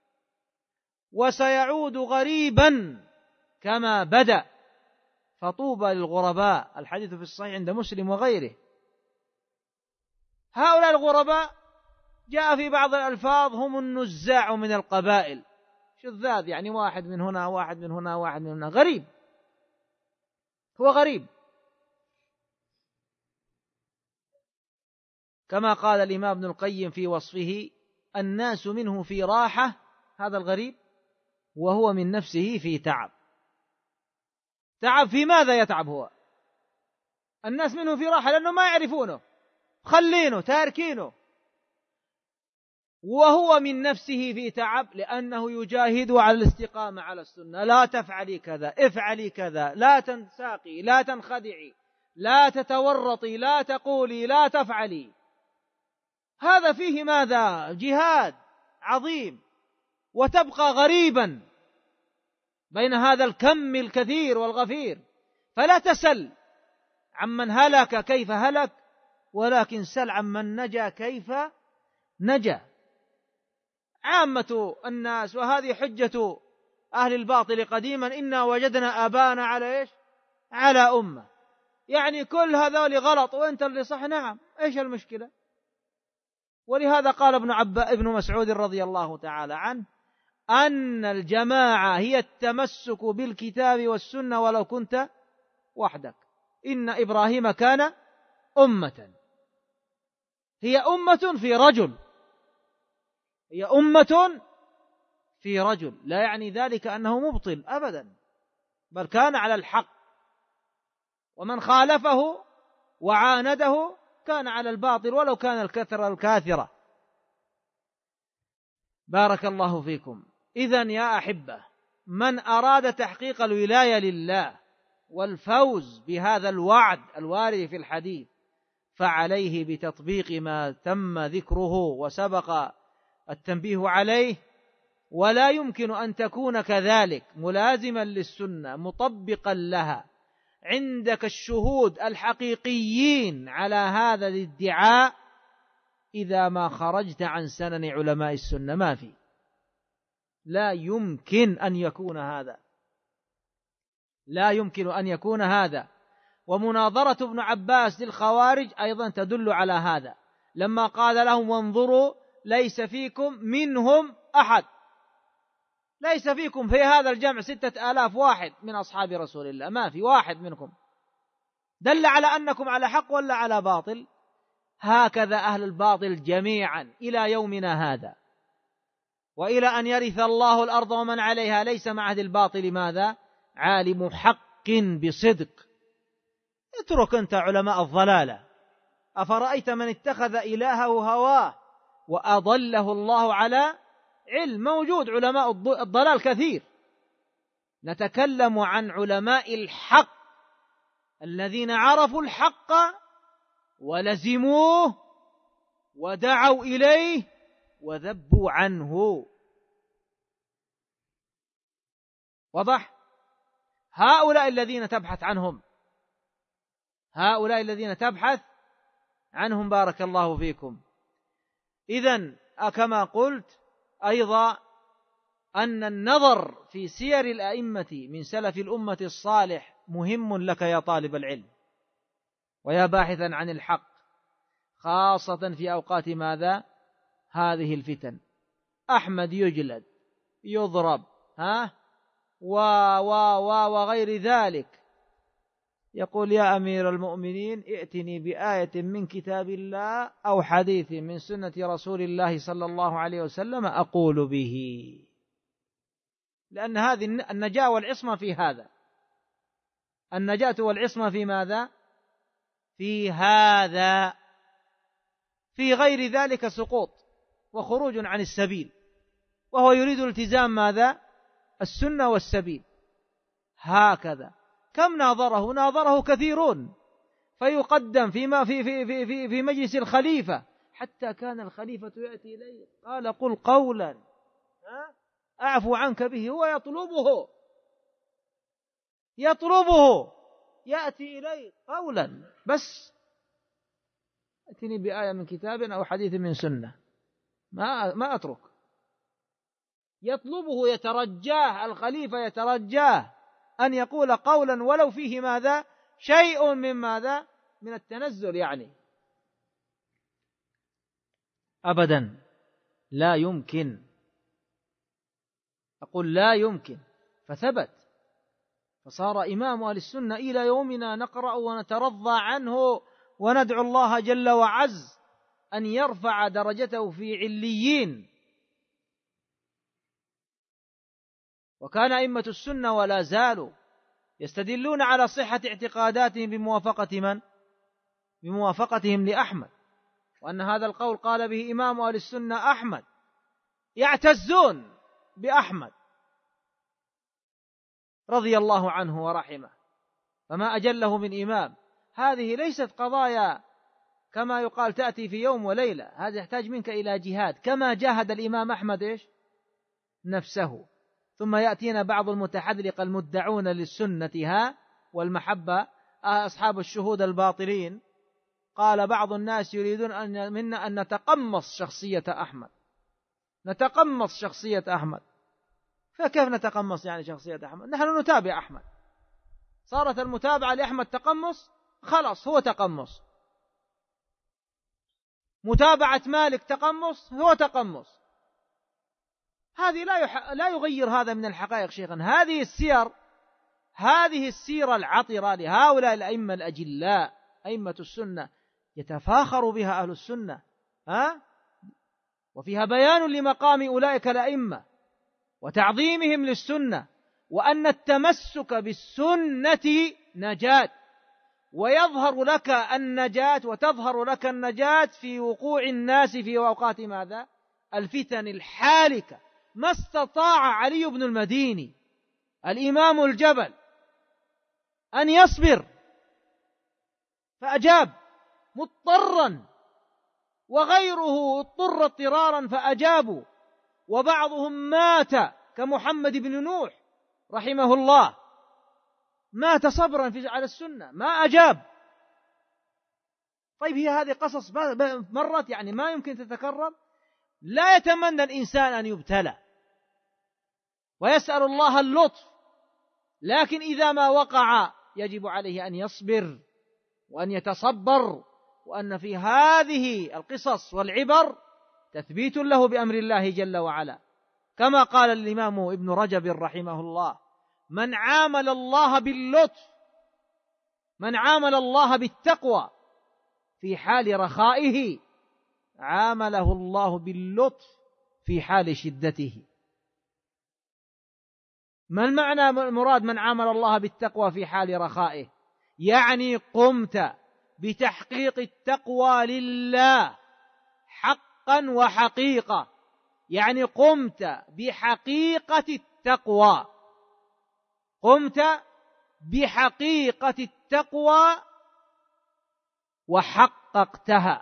وسيعود غريبا كما بدأ، فطوبى للغرباء. الحديث في الصحيح عند مسلم وغيره. هؤلاء الغرباء جاء في بعض الألفاظ هم النزاع من القبائل، شذاذ يعني واحد من هنا واحد من هنا واحد من هنا، غريب، هو غريب. كما قال الإمام ابن القيم في وصفه: الناس منه في راحة، هذا الغريب، وهو من نفسه في تعب. تعب في ماذا يتعب هو؟ الناس منه في راحة لأنه ما يعرفونه، خلينه تاركينه، وهو من نفسه في تعب لأنه يجاهد على الاستقامة على السنة. لا تفعلي كذا، افعلي كذا، لا تنساقي، لا تنخدعي، لا تتورطي، لا تقولي، لا تفعلي. هذا فيه ماذا؟ جهاد عظيم. وتبقى غريبا بين هذا الكم الكثير والغفير. فلا تسل عمن هلك كيف هلك، ولكن سل عمن نجا كيف نجا. عامة الناس، وهذه حجة أهل الباطل قديما: إنا وجدنا آباءنا على إيش؟ على أمة. يعني كل هذول غلط وأنت اللي صح. نعم، إيش المشكلة؟ ولهذا قال ابن مسعود رضي الله تعالى عنه: أن الجماعة هي التمسك بالكتاب والسنة ولو كنت وحدك. إن إبراهيم كان أمة، هي أمة في رجل، هي أمة في رجل، لا يعني ذلك أنه مبطل أبدا، بل كان على الحق، ومن خالفه وعانده كان على الباطل ولو كان الكثرة الكاثرة. بارك الله فيكم. إذن يا أحبة، من أراد تحقيق الولاية لله والفوز بهذا الوعد الوارد في الحديث فعليه بتطبيق ما تم ذكره وسبق التنبيه عليه. ولا يمكن أن تكون كذلك ملازما للسنة مطبقا لها عندك الشهود الحقيقيين على هذا الادعاء إذا ما خرجت عن سنن علماء السنة. ما في، لا يمكن أن يكون هذا، لا يمكن أن يكون هذا. ومناظرة ابن عباس للخوارج أيضا تدل على هذا، لما قال لهم: وانظروا ليس فيكم منهم أحد، ليس فيكم في هذا الجمع 6,000 واحد من أصحاب رسول الله، ما في واحد منكم، دل على أنكم على حق ولا على باطل. هكذا أهل الباطل جميعا إلى يومنا هذا، وإلى أن يرث الله الأرض ومن عليها ليس مع أهل الباطل ماذا؟ عالم حق بصدق. اترك أنت علماء الضلالة. أفرأيت من اتخذ إلهه هواه وأضله الله على علم؟ موجود علماء الضلال كثير. نتكلم عن علماء الحق الذين عرفوا الحق ولزموه ودعوا إليه وذبوا عنه. وضح؟ هؤلاء الذين تبحث عنهم، هؤلاء الذين تبحث عنهم. بارك الله فيكم. إذن كما قلت أيضا أن النظر في سير الأئمة من سلف الأمة الصالح مهم لك يا طالب العلم ويا باحثا عن الحق، خاصة في أوقات ماذا؟ هذه الفتن. أحمد يجلد، يضرب، وغير ذلك، يقول: يا أمير المؤمنين ائتني بآية من كتاب الله أو حديث من سنة رسول الله صلى الله عليه وسلم أقول به. لأن هذه النجاة والعصمة في هذا، النجاة والعصمة في ماذا؟ في هذا. في غير ذلك سقوط وخروج عن السبيل، وهو يريد التزام ماذا؟ السنة والسبيل. هكذا. كم ناظره كثيرون، فيقدم في مجلس الخليفة، حتى كان الخليفة يأتي إليه قال: قل قولا أعفو عنك به. هو يطلبه يأتي إليه قولا بس: ائتني بآية من كتاب أو حديث من سنة، ما أترك. يطلبه، يترجاه، الخليفة يترجاه أن يقول قولا ولو فيه ماذا؟ شيء من ماذا؟ من التنزل يعني. أبدا، لا يمكن، أقول لا يمكن، فثبت، فصار إمام أهل السنة إلى يومنا نقرأ ونترضى عنه وندعو الله جل وعز أن يرفع درجته في عليين. وكان أئمة السنة ولا زالوا يستدلون على صحة اعتقاداتهم بموافقة من؟ بموافقتهم لأحمد، وأن هذا القول قال به إمام أهل السنة أحمد، يعتزون بأحمد رضي الله عنه ورحمه، فما أجله من إمام. هذه ليست قضايا كما يقال تأتي في يوم وليلة، هذا يحتاج منك إلى جهاد، كما جاهد الإمام أحمد نفسه. ثم يأتينا بعض المتحذلقة المدعون للسنة والمحبة، أصحاب الشهود الباطلين، قال بعض الناس يريدون أن نتقمص شخصية أحمد، نتقمص شخصية أحمد. فكيف نتقمص يعني شخصية أحمد؟ نحن نتابع أحمد، صارت المتابعة لأحمد تقمص، خلاص هو تقمص. متابعة مالك تقمص، هو تقمص. هذه لا يغير هذا من الحقائق شيئا. هذه السيرة العطرة لهؤلاء الأئمة الأجلاء أئمة السنة، يتفاخر بها أهل السنة، وفيها بيان لمقام أولئك الأئمة وتعظيمهم للسنة، وأن التمسك بالسنة نجاة، ويظهر لك النجاة وتظهر لك النجاة في وقوع الناس في أوقات ماذا؟ الفتن الحالكة. ما استطاع علي بن المديني الإمام الجبل أن يصبر فأجاب مضطرا، وغيره اضطر اضطرارا فأجابوا، وبعضهم مات كمحمد بن نوح رحمه الله، مات صبرا على السنة، ما أجاب. طيب هي هذه قصص مرت يعني ما يمكن تتكرر. لا يتمنى الإنسان أن يبتلى ويسأل الله اللطف، لكن إذا ما وقع يجب عليه أن يصبر وأن يتصبر، وأن في هذه القصص والعبر تثبيت له بأمر الله جل وعلا، كما قال الإمام ابن رجب رحمه الله: من عامل الله باللطف، من عامل الله بالتقوى في حال رخائه عامله الله باللطف في حال شدته. ما المعنى المراد من عامل الله بالتقوى في حال رخائه؟ يعني قمت بتحقيق التقوى لله حقا وحقيقة، يعني قمت بحقيقة التقوى، قمت بحقيقة التقوى وحققتها،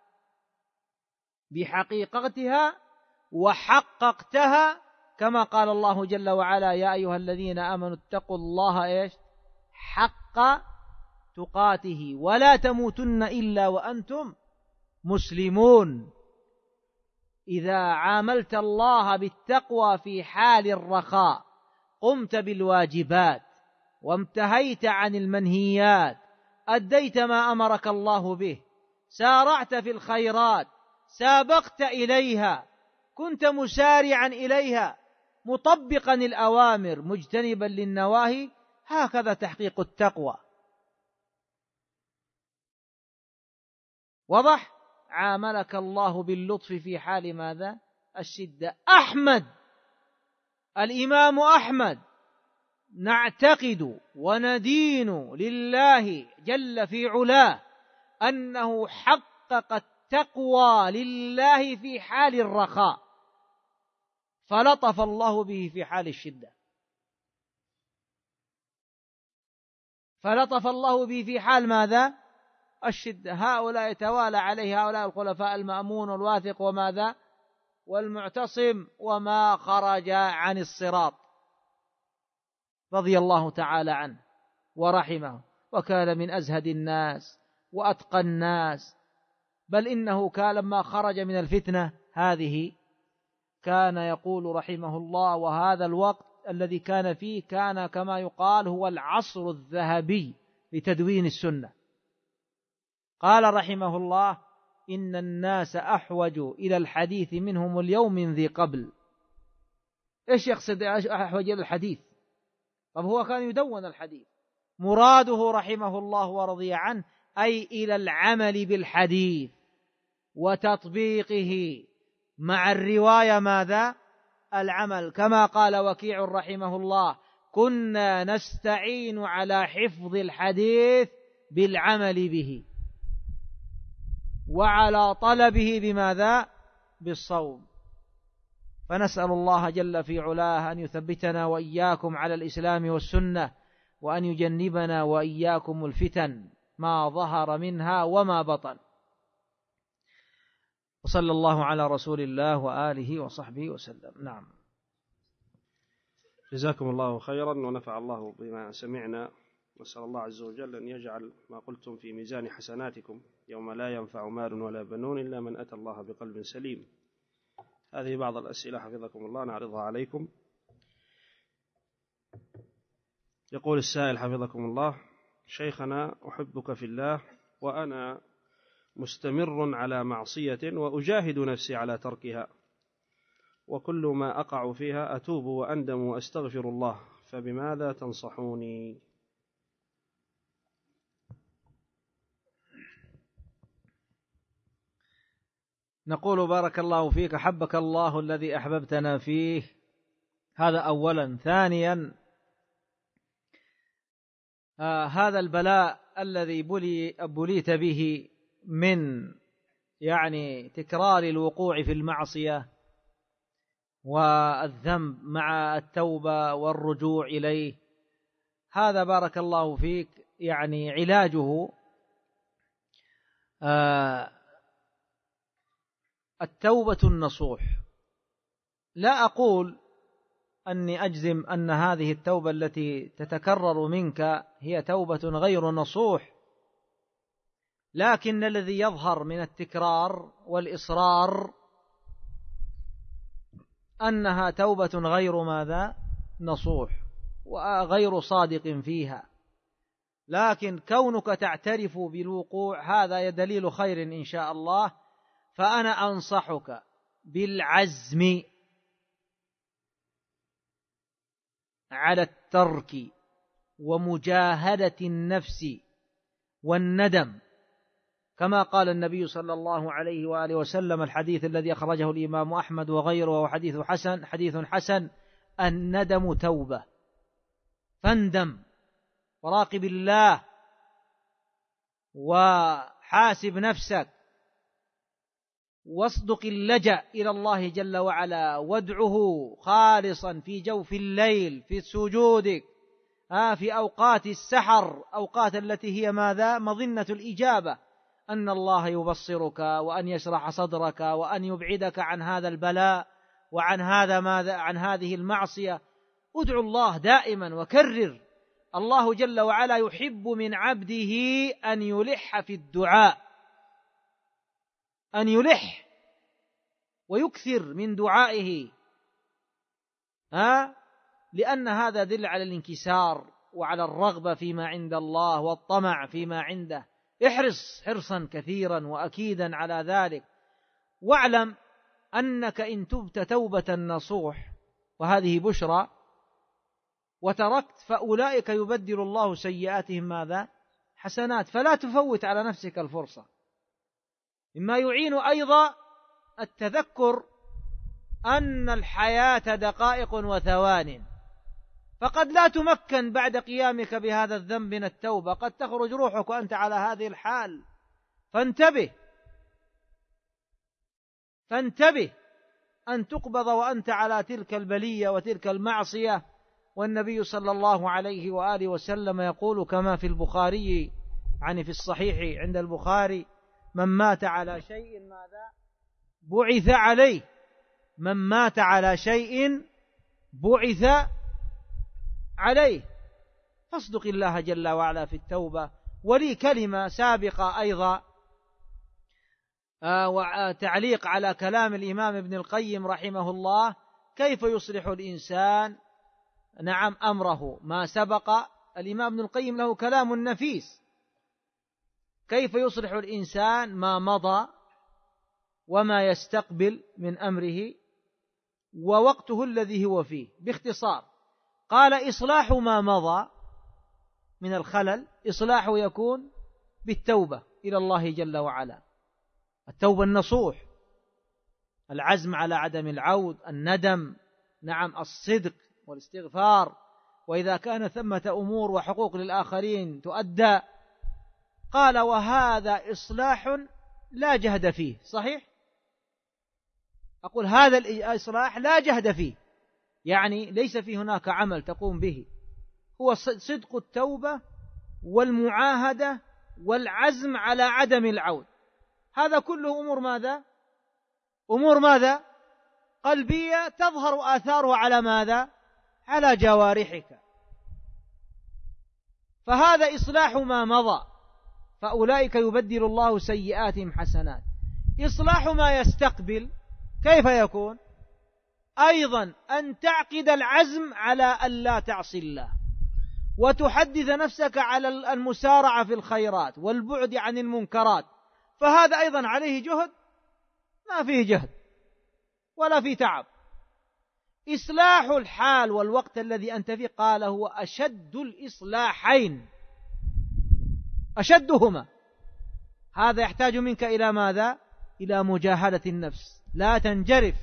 بحقيقتها وحققتها، كما قال الله جل وعلا: يا أيها الذين آمنوا اتقوا الله حق تقاته ولا تموتن إلا وأنتم مسلمون. إذا عاملت الله بالتقوى في حال الرخاء قمت بالواجبات وانتهيت عن المنهيات، أديت ما أمرك الله به، سارعت في الخيرات، سابقت إليها، كنت مسارعا إليها، مطبقا الأوامر مجتنبا للنواهي، هكذا تحقيق التقوى. وضح؟ عاملك الله باللطف في حال ماذا؟ الشدة. أحمد، الإمام أحمد، نعتقد وندين لله جل في علاه أنه حقق التقوى لله في حال الرخاء، فلطف الله به في حال الشدة، فلطف الله به في حال ماذا؟ الشدة. هؤلاء يتوالى عليه هؤلاء الخلفاء المأمون والواثق وماذا؟ والمعتصم، وما خرج عن الصراط رضي الله تعالى عنه ورحمه، وكان من أزهد الناس وأتقى الناس، بل إنه كان لما خرج من الفتنة هذه كان يقول رحمه الله: وهذا الوقت الذي كان فيه كان كما يقال هو العصر الذهبي لتدوين السنة. قال رحمه الله: إن الناس أحوج إلى الحديث منهم اليوم من ذي قبل. إيش يقصد أحوج إلى الحديث؟ طب هو كان يدون الحديث. مراده رحمه الله ورضي عنه أي إلى العمل بالحديث وتطبيقه مع الرواية ماذا؟ العمل، كما قال وكيع رحمه الله: كنا نستعين على حفظ الحديث بالعمل به وعلى طلبه بماذا؟ بالصوم. فنسأل الله جل في علاه أن يثبتنا وإياكم على الإسلام والسنة، وأن يجنبنا وإياكم الفتن ما ظهر منها وما بطن. وصلى الله على رسول الله وآله وصحبه وسلم. نعم.
جزاكم الله خيرا ونفع الله بما سمعنا، نسأل الله عز وجل أن يجعل ما قلتم في ميزان حسناتكم يوم لا ينفع مال ولا بنون إلا من أتى الله بقلب سليم. هذه بعض الأسئلة حفظكم الله نعرضها عليكم. يقول السائل حفظكم الله: شيخنا، أحبك في الله وأنا مستمر على معصية وأجاهد نفسي على تركها، وكل ما أقع فيها أتوب وأندم وأستغفر الله، فبماذا تنصحوني؟
نقول بارك الله فيك، أحبك الله الذي أحببتنا فيه، هذا أولا. ثانيا، هذا البلاء الذي بليت به من تكرار الوقوع في المعصية والذنب مع التوبة والرجوع إليه، هذا بارك الله فيك علاجه التوبة النصوح. لا أقول أني أجزم أن هذه التوبة التي تتكرر منك هي توبة غير نصوح، لكن الذي يظهر من التكرار والإصرار أنها توبة غير ماذا؟ نصوح، وغير صادق فيها. لكن كونك تعترف بالوقوع هذا دليل خير إن شاء الله. فأنا أنصحك بالعزم على الترك ومجاهدة النفس والندم، كما قال النبي صلى الله عليه وآله وسلم، الحديث الذي أخرجه الإمام أحمد وغيره، وهو حديث حسن: الندم توبة. فاندم وراقب الله وحاسب نفسك واصدق اللجأ إلى الله جل وعلا، وادعه خالصا في جوف الليل، في سجودك، في أوقات السحر، أوقات التي هي ماذا؟ مظنة الإجابة، أن الله يبصرك وأن يشرح صدرك وأن يبعدك عن هذا البلاء وعن هذا ماذا؟ عن هذه المعصية. ادعو الله دائما وكرر. الله جل وعلا يحب من عبده أن يلح في الدعاء، أن يلح ويكثر من دعائه، لأن هذا دل على الانكسار وعلى الرغبة فيما عند الله والطمع فيما عنده. احرص حرصا كثيرا وأكيدا على ذلك، واعلم أنك إن تبت توبة نصوح، وهذه بشرى، وتركت، فأولئك يبدل الله سيئاتهم ماذا؟ حسنات. فلا تفوت على نفسك الفرصة. مما يعين أيضا التذكر أن الحياة دقائق وثوان، فقد لا تمكن بعد قيامك بهذا الذنب من التوبة، قد تخرج روحك وأنت على هذه الحال. فانتبه أن تقبض وأنت على تلك البلية وتلك المعصية. والنبي صلى الله عليه وآله وسلم يقول كما في البخاري، في الصحيح عند البخاري: من مات على شيء ماذا؟ بعث عليه. من مات على شيء بعث عليه. فاصدق الله جل وعلا في التوبة. ولي كلمة سابقة أيضا، وتعليق على كلام الإمام ابن القيم رحمه الله: كيف يصلح الإنسان أمره. ما سبق الإمام ابن القيم له كلام نفيس: كيف يصلح الإنسان ما مضى وما يستقبل من أمره ووقته الذي هو فيه. باختصار قال إصلاح ما مضى من الخلل إصلاحه يكون بالتوبة إلى الله جل وعلا، التوبة النصوح، العزم على عدم العود، الندم، نعم، الصدق والاستغفار، وإذا كان ثمة أمور وحقوق للآخرين تؤدى. قال وهذا إصلاح لا جهد فيه. صحيح؟ أقول هذا الإصلاح لا جهد فيه، يعني ليس في هناك عمل تقوم به، هو صدق التوبة والمعاهدة والعزم على عدم العود. هذا كله أمور ماذا؟ أمور ماذا؟ قلبية تظهر آثارها على ماذا؟ على جوارحك. فهذا إصلاح ما مضى، فأولئك يبدل الله سيئاتهم حسنات. إصلاح ما يستقبل كيف يكون؟ أيضا أن تعقد العزم على أن لا تعصي الله، وتحدث نفسك على المسارعة في الخيرات والبعد عن المنكرات، فهذا أيضا عليه جهد؟ ما فيه جهد ولا فيه تعب. إصلاح الحال والوقت الذي أنت فيه قال هو أشد الإصلاحين، أشدهما. هذا يحتاج منك إلى ماذا؟ إلى مجاهدة النفس، لا تنجرف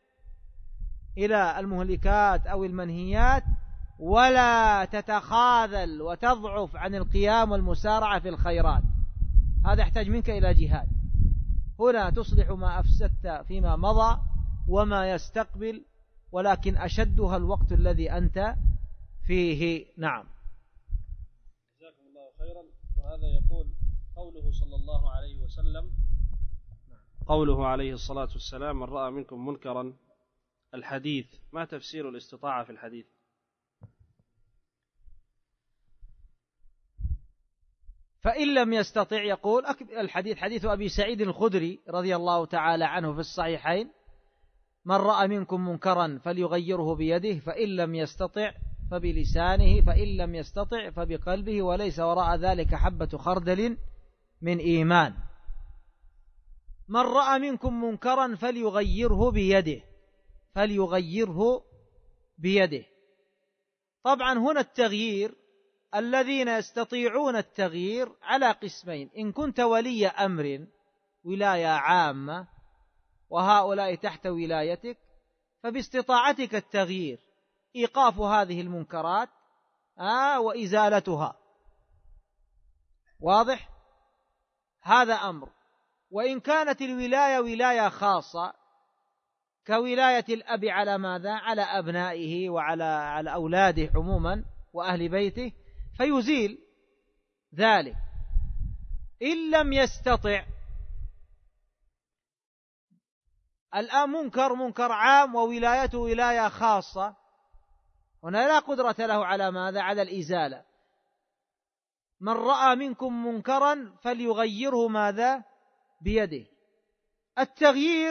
إلى المهلكات أو المنهيات، ولا تتخاذل وتضعف عن القيام والمسارعة في الخيرات. هذا يحتاج منك إلى جهاد. هنا تصلح ما أفسدت فيما مضى وما يستقبل، ولكن أشدها الوقت الذي أنت فيه. نعم.
جزاكم الله خيرا. وهذا يقول قوله صلى الله عليه وسلم، قوله عليه الصلاة والسلام: من رأى منكم منكرا، الحديث، ما تفسير الاستطاعة في الحديث؟
فإن لم يستطع يقول الحديث حديث أبي سعيد الخدري رضي الله تعالى عنه في الصحيحين: من رأى منكم منكرا فليغيره بيده، فإن لم يستطع فبلسانه، فإن لم يستطع فبقلبه، وليس وراء ذلك حبة خردل من إيمان. من رأى منكم منكرا فليغيره بيده، فليغيره بيده. طبعا هنا التغيير، الذين يستطيعون التغيير على قسمين: إن كنت ولي أمر ولاية عامة وهؤلاء تحت ولايتك، فباستطاعتك التغيير، إيقاف هذه المنكرات وإزالتها. واضح؟ هذا أمر. وإن كانت الولاية ولاية خاصة كولاية الأب على ماذا؟ على أبنائه وعلى أولاده عموما وأهل بيته، فيزيل ذلك. إن لم يستطع، الآن منكر عام وولايته ولاية خاصة، هنا لا قدرة له على ماذا؟ على الإزالة. من رأى منكم منكرا فليغيره ماذا؟ بيده. التغيير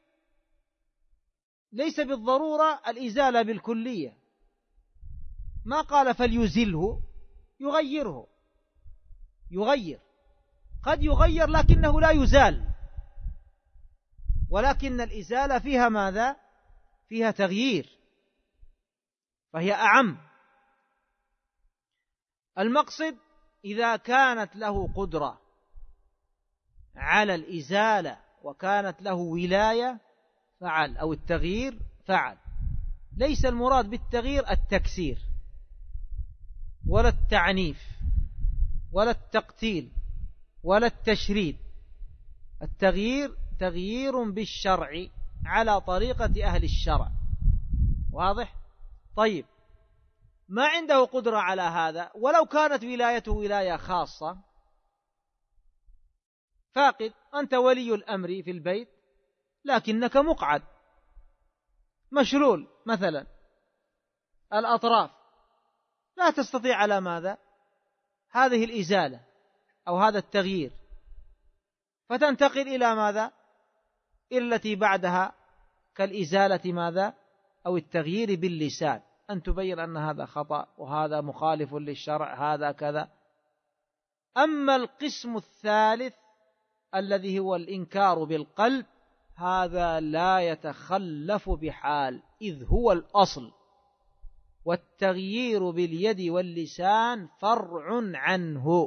ليس بالضرورة الإزالة بالكلية، ما قال فليزله، يغيره، يغير، قد يغير لكنه لا يزال، ولكن الإزالة فيها ماذا؟ فيها تغيير، فهي أعم. المقصد إذا كانت له قدرة على الإزالة وكانت له ولاية فعل، أو التغيير فعل. ليس المراد بالتغيير التكسير ولا التعنيف ولا التقتيل ولا التشريد. التغيير تغيير بالشرع على طريقة أهل الشرع. واضح؟ طيب، ما عنده قدرة على هذا، ولو كانت ولايته ولاية خاصة، فاقد، أنت ولي الأمر في البيت لكنك مقعد مشلول مثلا الأطراف، لا تستطيع على ماذا؟ هذه الإزالة أو هذا التغيير، فتنتقل إلى ماذا؟ إلى التي بعدها كالإزالة ماذا؟ أو التغيير باللسان، أن تبين أن هذا خطأ وهذا مخالف للشرع، هذا كذا. أما القسم الثالث الذي هو الإنكار بالقلب، هذا لا يتخلف بحال، إذ هو الأصل، والتغيير باليد واللسان فرع عنه.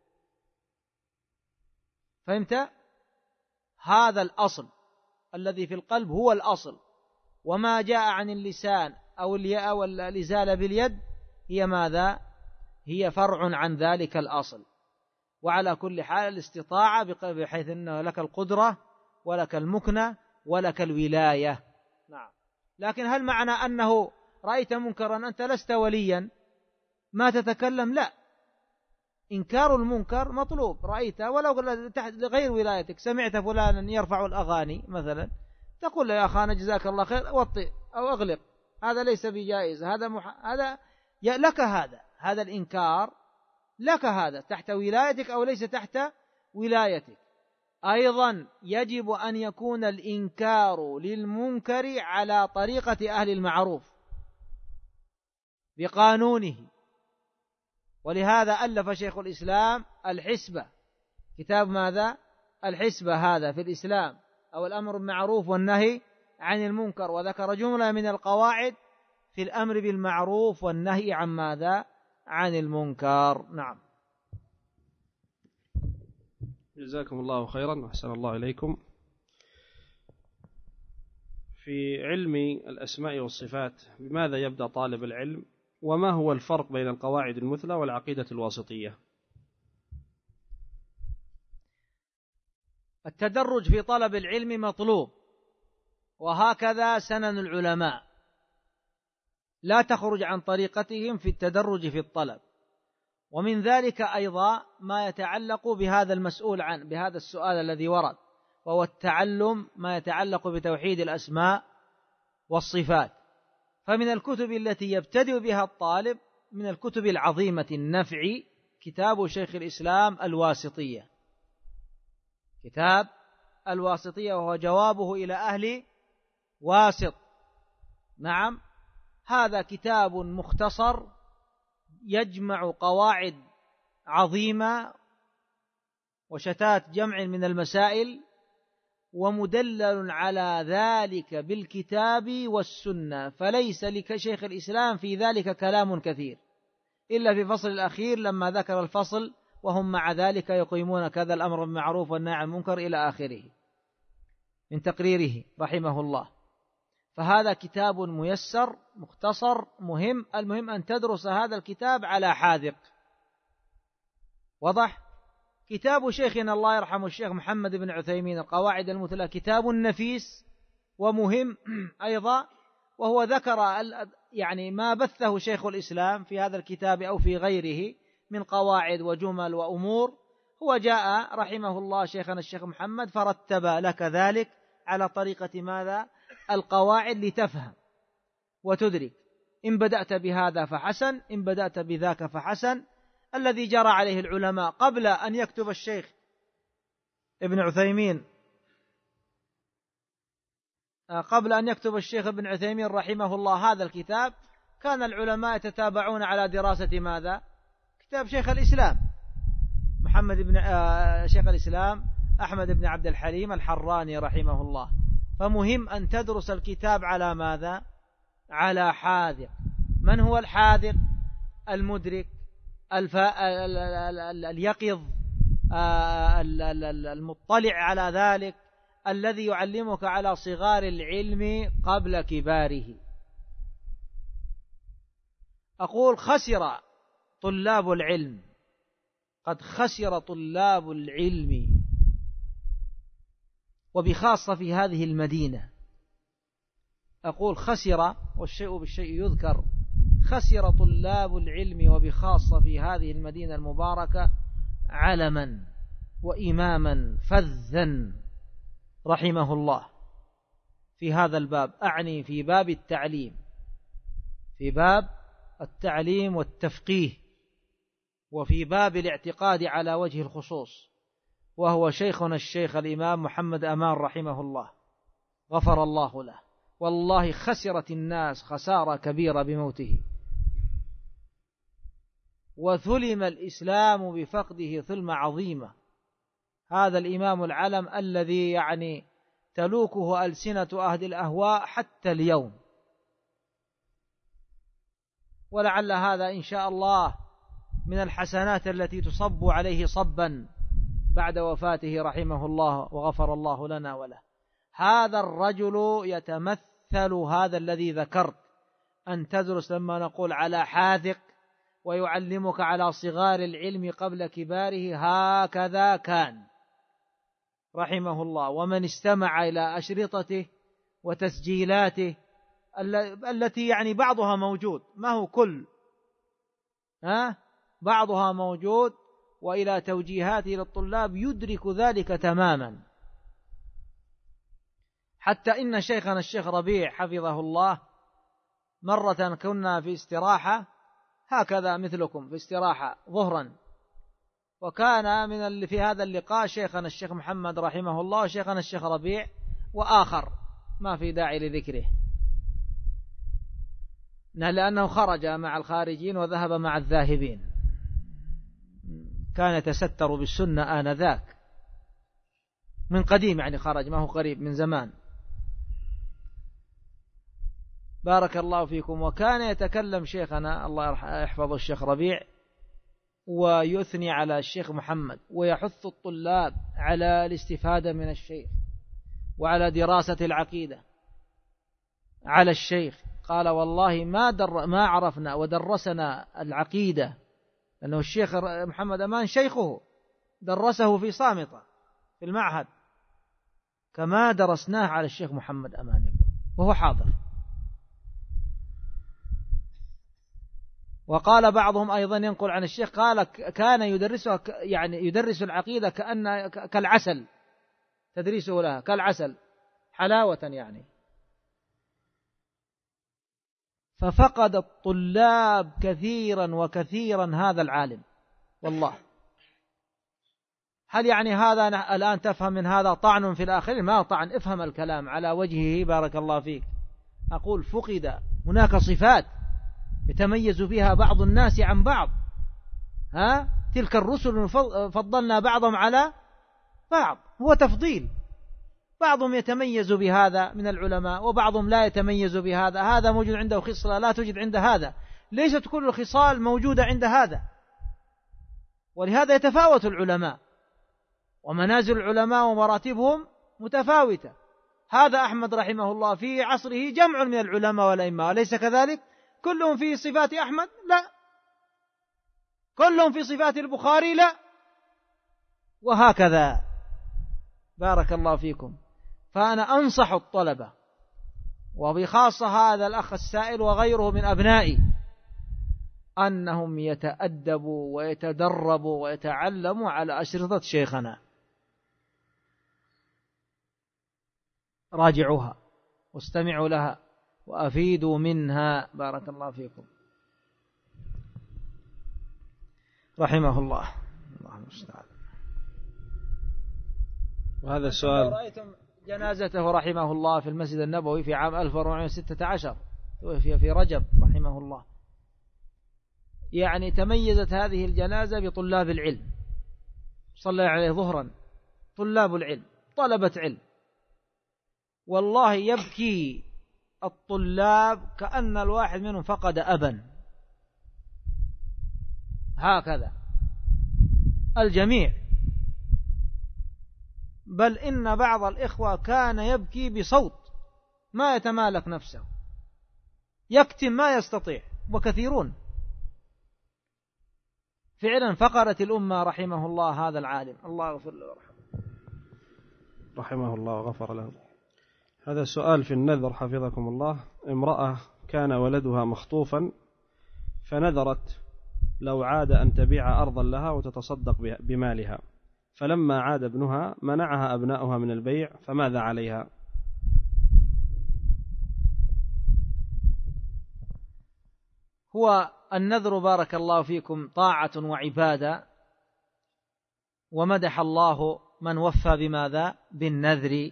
فهمت؟ هذا الأصل الذي في القلب هو الأصل، وما جاء عن اللسان أو الياء والإزالة باليد هي ماذا؟ هي فرع عن ذلك الأصل. وعلى كل حال الاستطاعة بحيث أنه لك القدرة ولك المكنة ولك الولاية. نعم. لكن هل معنى أنه رأيت منكرا أنت لست وليا ما تتكلم؟ لا، إنكار المنكر مطلوب. رأيت ولو تحت غير ولايتك، سمعت فلانا يرفع الأغاني مثلا، تقول له يا أخانا جزاك الله خير وطئ أو أغلق، هذا ليس بجائز، هذا لك، هذا الإنكار لك، هذا تحت ولايتك أو ليس تحت ولايتك. أيضا يجب أن يكون الإنكار للمنكر على طريقة أهل المعروف بقانونه. ولهذا ألف شيخ الإسلام الحسبة، كتاب ماذا؟ الحسبة هذا في الإسلام، أو الأمر بالمعروف والنهي عن المنكر، وذكر جملة من القواعد في الأمر بالمعروف والنهي عن ماذا؟ عن المنكر. نعم.
جزاكم الله خيرا وأحسن الله إليكم. في علم الأسماء والصفات بماذا يبدأ طالب العلم؟ وما هو الفرق بين القواعد المثلى والعقيدة الواسطية؟
التدرج في طلب العلم مطلوب، وهكذا سنن العلماء، لا تخرج عن طريقتهم في التدرج في الطلب. ومن ذلك أيضا ما يتعلق بهذا المسؤول عنه، بهذا السؤال الذي ورد، وهو التعلم ما يتعلق بتوحيد الأسماء والصفات. فمن الكتب التي يبتدئ بها الطالب من الكتب العظيمة النفع كتاب شيخ الإسلام الواسطية، كتاب الواسطية، وهو جوابه إلى أهل واسط. نعم، هذا كتاب مختصر يجمع قواعد عظيمة وشتات جمع من المسائل، ومدلل على ذلك بالكتاب والسنة، فليس لشيخ الإسلام في ذلك كلام كثير إلا في فصل الأخير لما ذكر الفصل وهم مع ذلك يقيمون كذا الأمر بالمعروف والنهي عن المنكر إلى آخره من تقريره رحمه الله. فهذا كتاب ميسر مختصر مهم. المهم أن تدرس هذا الكتاب على حاذق. وضح. كتاب شيخنا الله يرحمه الشيخ محمد بن عثيمين القواعد المثلى كتاب نفيس ومهم أيضا، وهو ذكر يعني ما بثه شيخ الإسلام في هذا الكتاب أو في غيره من قواعد وجمل وأمور. هو جاء رحمه الله شيخنا الشيخ محمد فرتب لك ذلك على طريقة ماذا؟ القواعد، لتفهم وتدرك. إن بدأت بهذا فحسن، إن بدأت بذاك فحسن. الذي جرى عليه العلماء قبل أن يكتب الشيخ ابن عثيمين، قبل أن يكتب الشيخ ابن عثيمين رحمه الله هذا الكتاب، كان العلماء يتتابعون على دراسة ماذا؟ كتاب شيخ الإسلام محمد بن شيخ الإسلام أحمد بن عبد الحليم الحراني رحمه الله. فمهم أن تدرس الكتاب على ماذا؟ على حاذق. من هو الحاذق؟ المدرك اليقظ المطلع على ذلك، الذي يعلمك على صغار العلم قبل كباره. أقول خسر طلاب العلم، قد خسر طلاب العلم، وبخاصة في هذه المدينة. أقول خسر، والشيء بالشيء يذكر. خسر طلاب العلم وبخاصة في هذه المدينة المباركة علما وإماما فذا رحمه الله في هذا الباب، أعني في باب التعليم، في باب التعليم والتفقيه، وفي باب الاعتقاد على وجه الخصوص، وهو شيخنا الشيخ الإمام محمد أمان رحمه الله غفر الله له. والله خسرت الناس خسارة كبيرة بموته، وثلم الإسلام بفقده ثلمة عظيمة. هذا الإمام العلم الذي يعني تلوكه ألسنة أهل الأهواء حتى اليوم. ولعل هذا إن شاء الله من الحسنات التي تصب عليه صبا بعد وفاته رحمه الله وغفر الله لنا وله. هذا الرجل يتمثل هذا الذي ذكرت، أن تدرس لما نقول على حاذق ويعلمك على صغار العلم قبل كباره، هكذا كان رحمه الله. ومن استمع إلى أشرطته وتسجيلاته التي يعني بعضها موجود، ما هو كل، بعضها موجود، وإلى توجيهاته للطلاب يدرك ذلك تماما. حتى إن شيخنا الشيخ ربيع حفظه الله مرة كنا في استراحة هكذا مثلكم في استراحة ظهرا، وكان من اللي في هذا اللقاء شيخنا الشيخ محمد رحمه الله وشيخنا الشيخ ربيع وآخر ما في داعي لذكره، لأنه خرج مع الخارجين وذهب مع الذاهبين، كان يتستر بالسنة آنذاك من قديم، يعني خرج ما هو قريب من زمان. بارك الله فيكم. وكان يتكلم شيخنا الله يحفظه الشيخ ربيع ويثني على الشيخ محمد ويحث الطلاب على الاستفادة من الشيخ وعلى دراسة العقيدة على الشيخ. قال والله ما عرفنا ودرسنا العقيدة، لأنه الشيخ محمد أمان شيخه درسه في صامتة في المعهد كما درسناه على الشيخ محمد أمان وهو حاضر. وقال بعضهم أيضا ينقل عن الشيخ قال كان يدرسها يعني يدرس العقيدة كالعسل، تدريسه لها كالعسل حلاوة يعني. ففقد الطلاب كثيرا وكثيرا هذا العالم والله. هل يعني هذا الآن تفهم من هذا طعن في الآخرين؟ ما طعن، افهم الكلام على وجهه بارك الله فيك. أقول فقد هناك صفات يتميز بها بعض الناس عن بعض، تلك الرسل فضلنا بعضهم على بعض، هو تفضيل، بعضهم يتميز بهذا من العلماء وبعضهم لا يتميز بهذا، هذا موجود عنده خصلة لا توجد عند هذا، ليست كل الخصال موجودة عند هذا. ولهذا يتفاوت العلماء ومنازل العلماء ومراتبهم متفاوتة. هذا أحمد رحمه الله في عصره جمع من العلماء والأئمة، أليس كذلك؟ كلهم في صفات أحمد؟ لا. كلهم في صفات البخاري؟ لا. وهكذا بارك الله فيكم. فأنا أنصح الطلبة وبخاصة هذا الأخ السائل وغيره من أبنائي أنهم يتأدبوا ويتدربوا ويتعلموا على أشرطة شيخنا، راجعوها واستمعوا لها وأفيدوا منها بارك الله فيكم رحمه الله. الله المستعان.
وهذا السؤال،
رأيتم جنازته رحمه الله في المسجد النبوي في عام 1416 في رجب رحمه الله. يعني تميزت هذه الجنازة بطلاب العلم، صلى عليه ظهرا طلاب العلم طلبة علم، والله يبكي الطلاب كأن الواحد منهم فقد أبا، هكذا الجميع. بل إن بعض الإخوة كان يبكي بصوت ما يتمالك نفسه، يكتم ما يستطيع، وكثيرون فعلا فقرت الأمة رحمه الله هذا العالم، الله يغفر له ورحمه.
رحمه الله وغفر له. هذا السؤال في النذر حفظكم الله. امرأة كان ولدها مخطوفا فنذرت لو عاد أن تبيع أرضا لها وتتصدق بمالها، فلما عاد ابنها منعها أبناؤها من البيع، فماذا عليها؟
هو النذر بارك الله فيكم طاعة وعبادة، ومدح الله من وفى بماذا؟ بالنذر،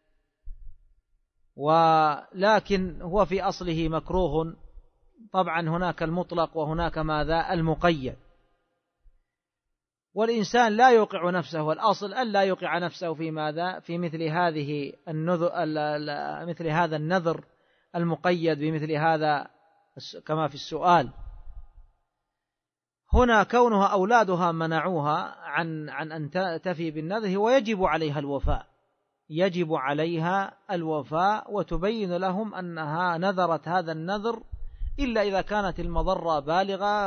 ولكن هو في أصله مكروه. طبعا هناك المطلق وهناك ماذا؟ المقيد. والإنسان لا يوقع نفسه، والأصل أن لا يوقع نفسه في ماذا؟ في مثل هذه النذر، مثل هذا النذر المقيد بمثل هذا كما في السؤال. هنا كونها أولادها منعوها عن أن تفي بالنذر، ويجب عليها الوفاء، يجب عليها الوفاء، وتبين لهم أنها نذرت هذا النذر إلا إذا كانت المضرة بالغة،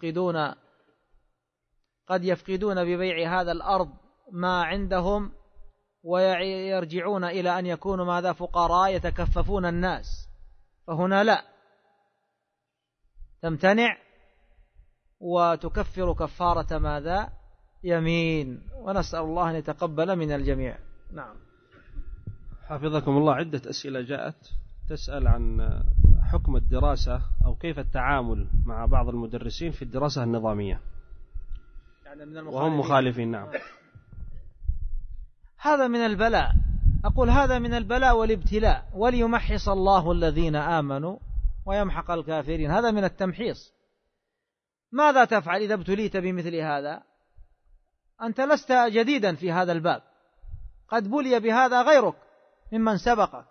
قد يفقدون ببيع هذا الأرض ما عندهم، ويرجعون إلى أن يكونوا ماذا؟ فقراء يتكففون الناس، فهنا لا، تمتنع وتكفر كفارة ماذا؟ يمين. ونسأل الله أن يتقبل من الجميع. نعم.
حفظكم الله، عدة أسئلة جاءت تسأل عن حكم الدراسة أو كيف التعامل مع بعض المدرسين في الدراسة النظامية،
يعني من
وهم مخالفين. نعم.
هذا من البلاء، أقول هذا من البلاء والابتلاء، وليمحص الله الذين آمنوا ويمحق الكافرين، هذا من التمحيص. ماذا تفعل إذا ابتليت بمثل هذا؟ أنت لست جديدا في هذا الباب، قد بلي بهذا غيرك ممن سبقك.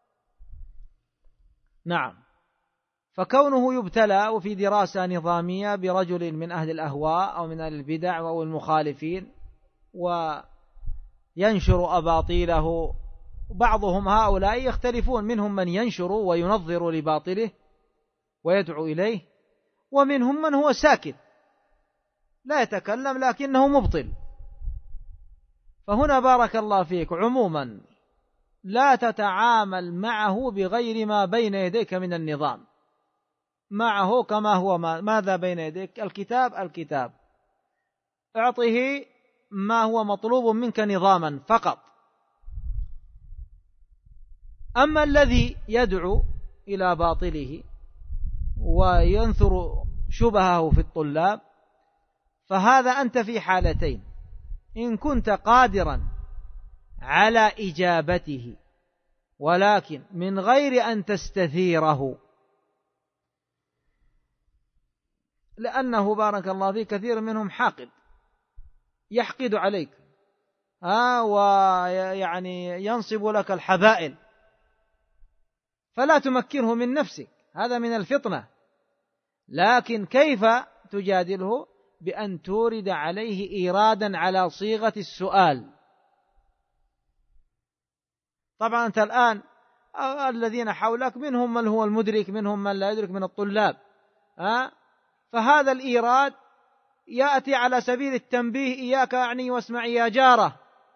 نعم. فكونه يبتلى وفي دراسة نظامية برجل من أهل الأهواء أو من أهل البدع أو المخالفين وينشر أباطيله، بعضهم هؤلاء يختلفون، منهم من ينشر وينظر لباطله ويدعو إليه، ومنهم من هو ساكت لا يتكلم لكنه مبطل. فهنا بارك الله فيك، عموما لا تتعامل معه بغير ما بين يديك من النظام، معه كما هو. ماذا بين يديك؟ الكتاب، اعطه ما هو مطلوب منك نظاما فقط. أما الذي يدعو إلى باطله وينثر شبهه في الطلاب، فهذا أنت في حالتين: إن كنت قادرا على إجابته ولكن من غير أن تستثيره، لأنه بارك الله فيه كثير منهم حاقد، يحقد عليك ويعني ينصب لك الحبائل، فلا تمكنه من نفسك، هذا من الفطنة. لكن كيف تجادله؟ بأن تورد عليه إيرادا على صيغة السؤال. طبعا أنت الآن الذين حولك منهم من هو المدرك، منهم من لا يدرك من الطلاب، فهذا الإيراد يأتي على سبيل التنبيه: إياك أعني واسمعي يا جارة،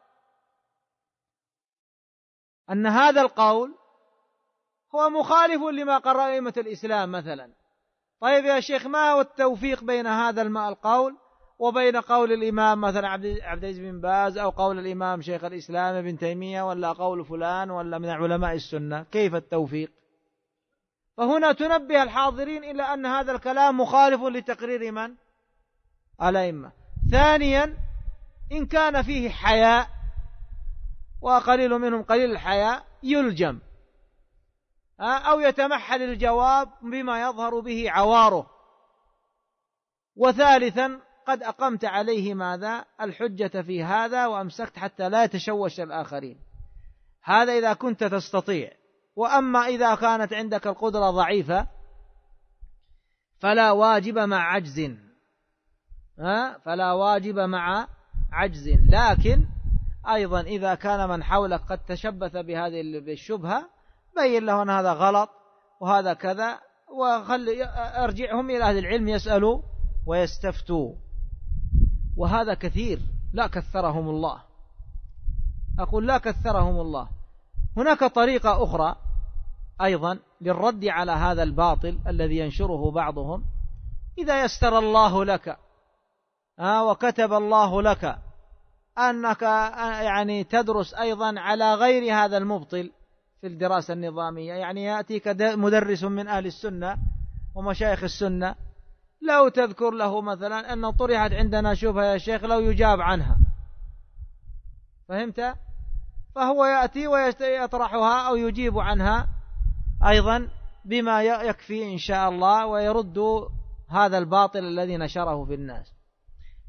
أن هذا القول هو مخالف لما قرر أئمة الإسلام مثلا. طيب يا شيخ، ما هو التوفيق بين هذا القول وبين قول الإمام مثلا عبد العزيز بن باز، أو قول الإمام شيخ الإسلام ابن تيمية، ولا قول فلان ولا من علماء السنة؟ كيف التوفيق؟ فهنا تنبه الحاضرين إلى أن هذا الكلام مخالف لتقرير من؟ الأئمة. ثانيا، إن كان فيه حياء، وقليل منهم قليل الحياء، يلجم أو يتمحل الجواب بما يظهر به عواره. وثالثا، قد أقمت عليه ماذا؟ الحجة في هذا، وأمسكت حتى لا يتشوش الآخرين. هذا إذا كنت تستطيع. وأما إذا كانت عندك القدرة ضعيفة فلا واجب مع عجز، فلا واجب مع عجز. لكن أيضا إذا كان من حولك قد تشبث بهذه الشبهة، بين له أن هذا غلط وهذا كذا، أرجعهم إلى أهل العلم يسألوا ويستفتوا. وهذا كثير، لا كثرهم الله، أقول لا كثرهم الله. هناك طريقة أخرى أيضا للرد على هذا الباطل الذي ينشره بعضهم: إذا يسر الله لك وكتب الله لك أنك يعني تدرس أيضا على غير هذا المبطل في الدراسة النظامية، يعني يأتيك مدرس من أهل السنة ومشايخ السنة، لو تذكر له مثلا أن طرحت عندنا شبهة يا شيخ لو يجاب عنها، فهمت؟ فهو يأتي ويطرحها أو يجيب عنها أيضا بما يكفي إن شاء الله، ويرد هذا الباطل الذي نشره في الناس.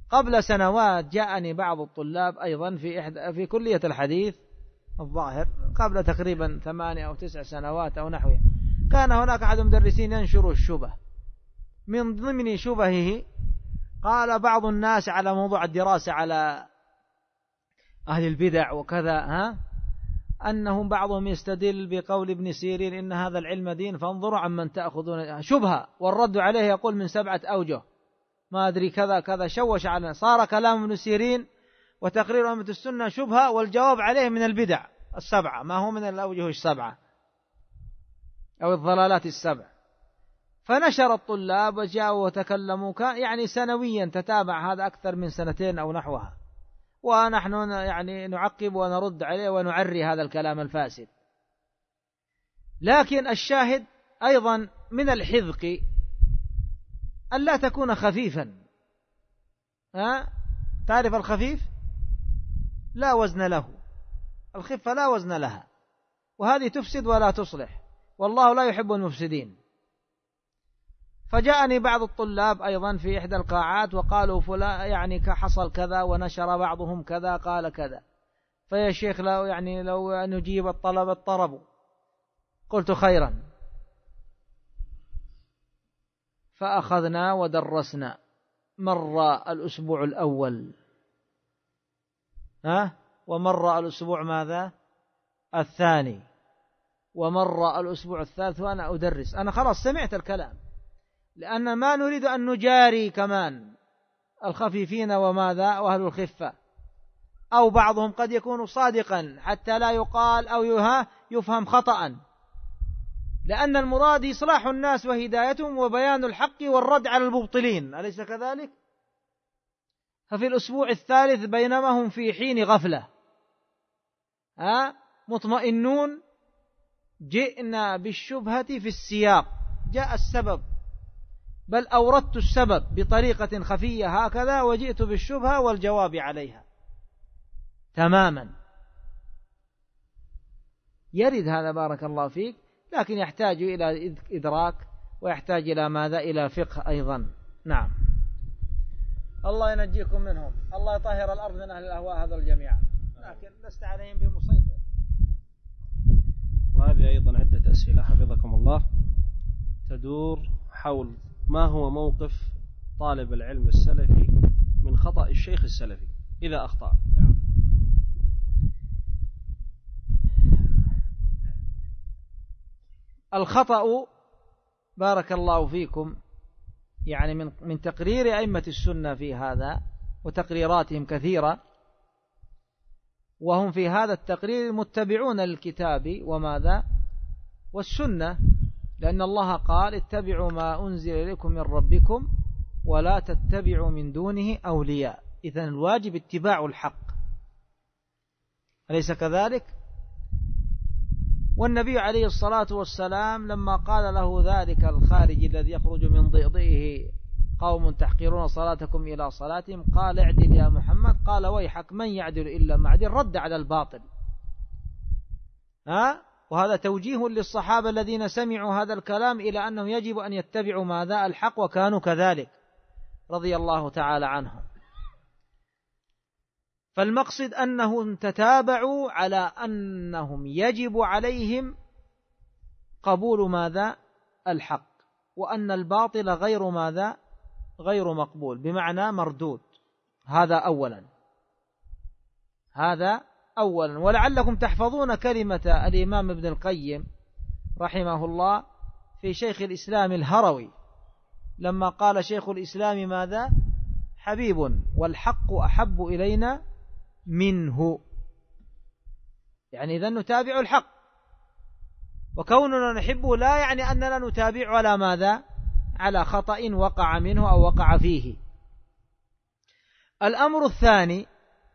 قبل سنوات جاءني بعض الطلاب أيضا في كلية الحديث الظاهر قبل تقريبا 8 أو 9 سنوات أو نحوه. كان هناك أحد المدرسين ينشر الشبه، من ضمن شبهه قال بعض الناس على موضوع الدراسة على أهل البدع وكذا أنهم بعضهم يستدل بقول ابن سيرين إن هذا العلم دين فانظروا عمن تأخذون، شبهة. والرد عليه يقول من 7 أوجه ما أدري كذا كذا، شوش على صار كلام ابن سيرين وتقرير أئمة السنة شبهة، والجواب عليه من البدع 7 ما هو من الأوجه 7 أو الضلالات 7. فنشر الطلاب وجاءوا وتكلموا يعني سنويا تتابع هذا أكثر من 2 أو نحوها، ونحن يعني نعقب ونرد عليه ونعري هذا الكلام الفاسد. لكن الشاهد أيضا من الحذق أن لا تكون خفيفا. تعرف الخفيف لا وزن له، الخفة لا وزن لها، وهذه تفسد ولا تصلح، والله لا يحب المفسدين. فجاءني بعض الطلاب أيضا في إحدى القاعات وقالوا فلان يعني حصل كذا، ونشر بعضهم كذا قال كذا، فيا شيخ لو نجيب الطلب اضطربوا. قلت خيرا. فأخذنا ودرسنا، مر الأسبوع الأول ومر الأسبوع ماذا الثاني، ومر الأسبوع الثالث وأنا أدرس. أنا خلاص سمعت الكلام، لأن ما نريد أن نجاري كمان الخفيفين وماذا وأهل الخفة، أو بعضهم قد يكون صادقا حتى لا يقال أو يفهم خطأ، لأن المراد إصلاح الناس وهدايتهم وبيان الحق والرد على المبطلين، أليس كذلك؟ ففي الأسبوع الثالث بينما هم في حين غفلة مطمئنون، جئنا بالشبهة في السياق، جاء السبب، بل أوردت السبب بطريقة خفية هكذا، وجئت بالشبهة والجواب عليها تماما. يرد هذا بارك الله فيك، لكن يحتاج إلى إدراك، ويحتاج إلى ماذا؟ إلى فقه أيضا. نعم، الله ينجيكم منهم، الله يطهر الأرض من أهل الأهواء هذا الجميع، لكن لست عليهم بمسيطر.
وهذه أيضا عدة أسئلة حفظكم الله تدور حول ما هو موقف طالب العلم السلفي من خطأ الشيخ السلفي إذا أخطأ.
الخطأ بارك الله فيكم يعني من تقرير أئمة السنة في هذا، وتقريراتهم كثيرة، وهم في هذا التقرير متبعون للكتاب وماذا والسنة، لأن الله قال اتبعوا ما أنزل إليكم من ربكم ولا تتبعوا من دونه أولياء. إذن الواجب اتباع الحق، أليس كذلك؟ والنبي عليه الصلاة والسلام لما قال له ذلك الخارج الذي يخرج من ضئضئه قوم تحقرون صلاتكم إلى صلاتهم، قال اعدل يا محمد، قال ويحك من يعدل إلا معدل، رد على الباطل. وهذا توجيه للصحابة الذين سمعوا هذا الكلام إلى أنهم يجب أن يتبعوا ماذا الحق، وكانوا كذلك رضي الله تعالى عنهم. فالمقصد أنهم تتابعوا على أنهم يجب عليهم قبول ماذا الحق، وأن الباطل غير ماذا غير مقبول، بمعنى مردود. هذا أولا. ولعلكم تحفظون كلمة الإمام ابن القيم رحمه الله في شيخ الإسلام الهروي لما قال شيخ الإسلام ماذا حبيب والحق أحب إلينا منه، يعني إذن نتابع الحق، وكوننا نحبه لا يعني أننا نتابع على ماذا على خطأ وقع منه أو وقع فيه. الأمر الثاني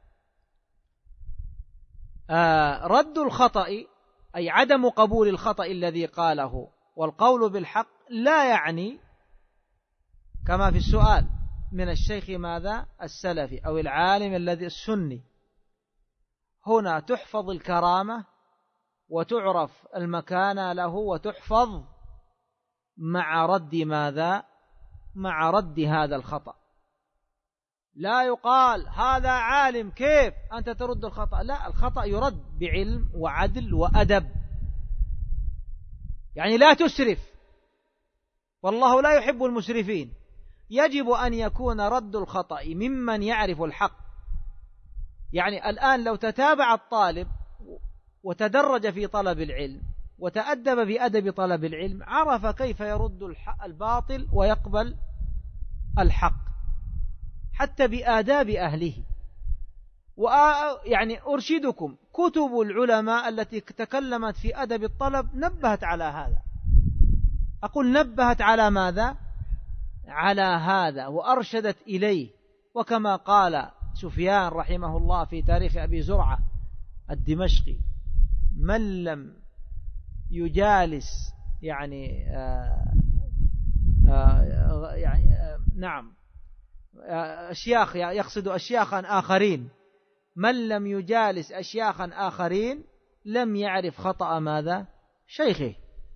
رد الخطأ، أي عدم قبول الخطأ الذي قاله، والقول بالحق لا يعني كما في السؤال من الشيخ ماذا السلفي أو العالم الذي السني. هنا تحفظ الكرامة وتعرف المكانة له وتحفظ مع رد ماذا مع رد هذا الخطأ، لا يقال هذا عالم كيف أنت ترد الخطأ، لا، الخطأ يرد بعلم وعدل وأدب، يعني لا تسرف، والله لا يحب المسرفين. يجب أن يكون رد الخطأ ممن يعرف الحق. يعني الآن لو تتابع الطالب وتدرج في طلب العلم وتأدب بأدب طلب العلم عرف كيف يرد الباطل ويقبل الحق حتى بآداب أهله. يعني أرشدكم كتب العلماء التي تكلمت في أدب الطلب نبهت على هذا، أقول نبهت على ماذا؟ على هذا وأرشدت إليه. وكما قال سفيان رحمه الله في تاريخ أبي زرعة الدمشقي: من لم يجالس أشياخ، يقصد أشياخا آخرين، من لم يجالس أشياخا آخرين لم يعرف خطأ ماذا؟ شيخه.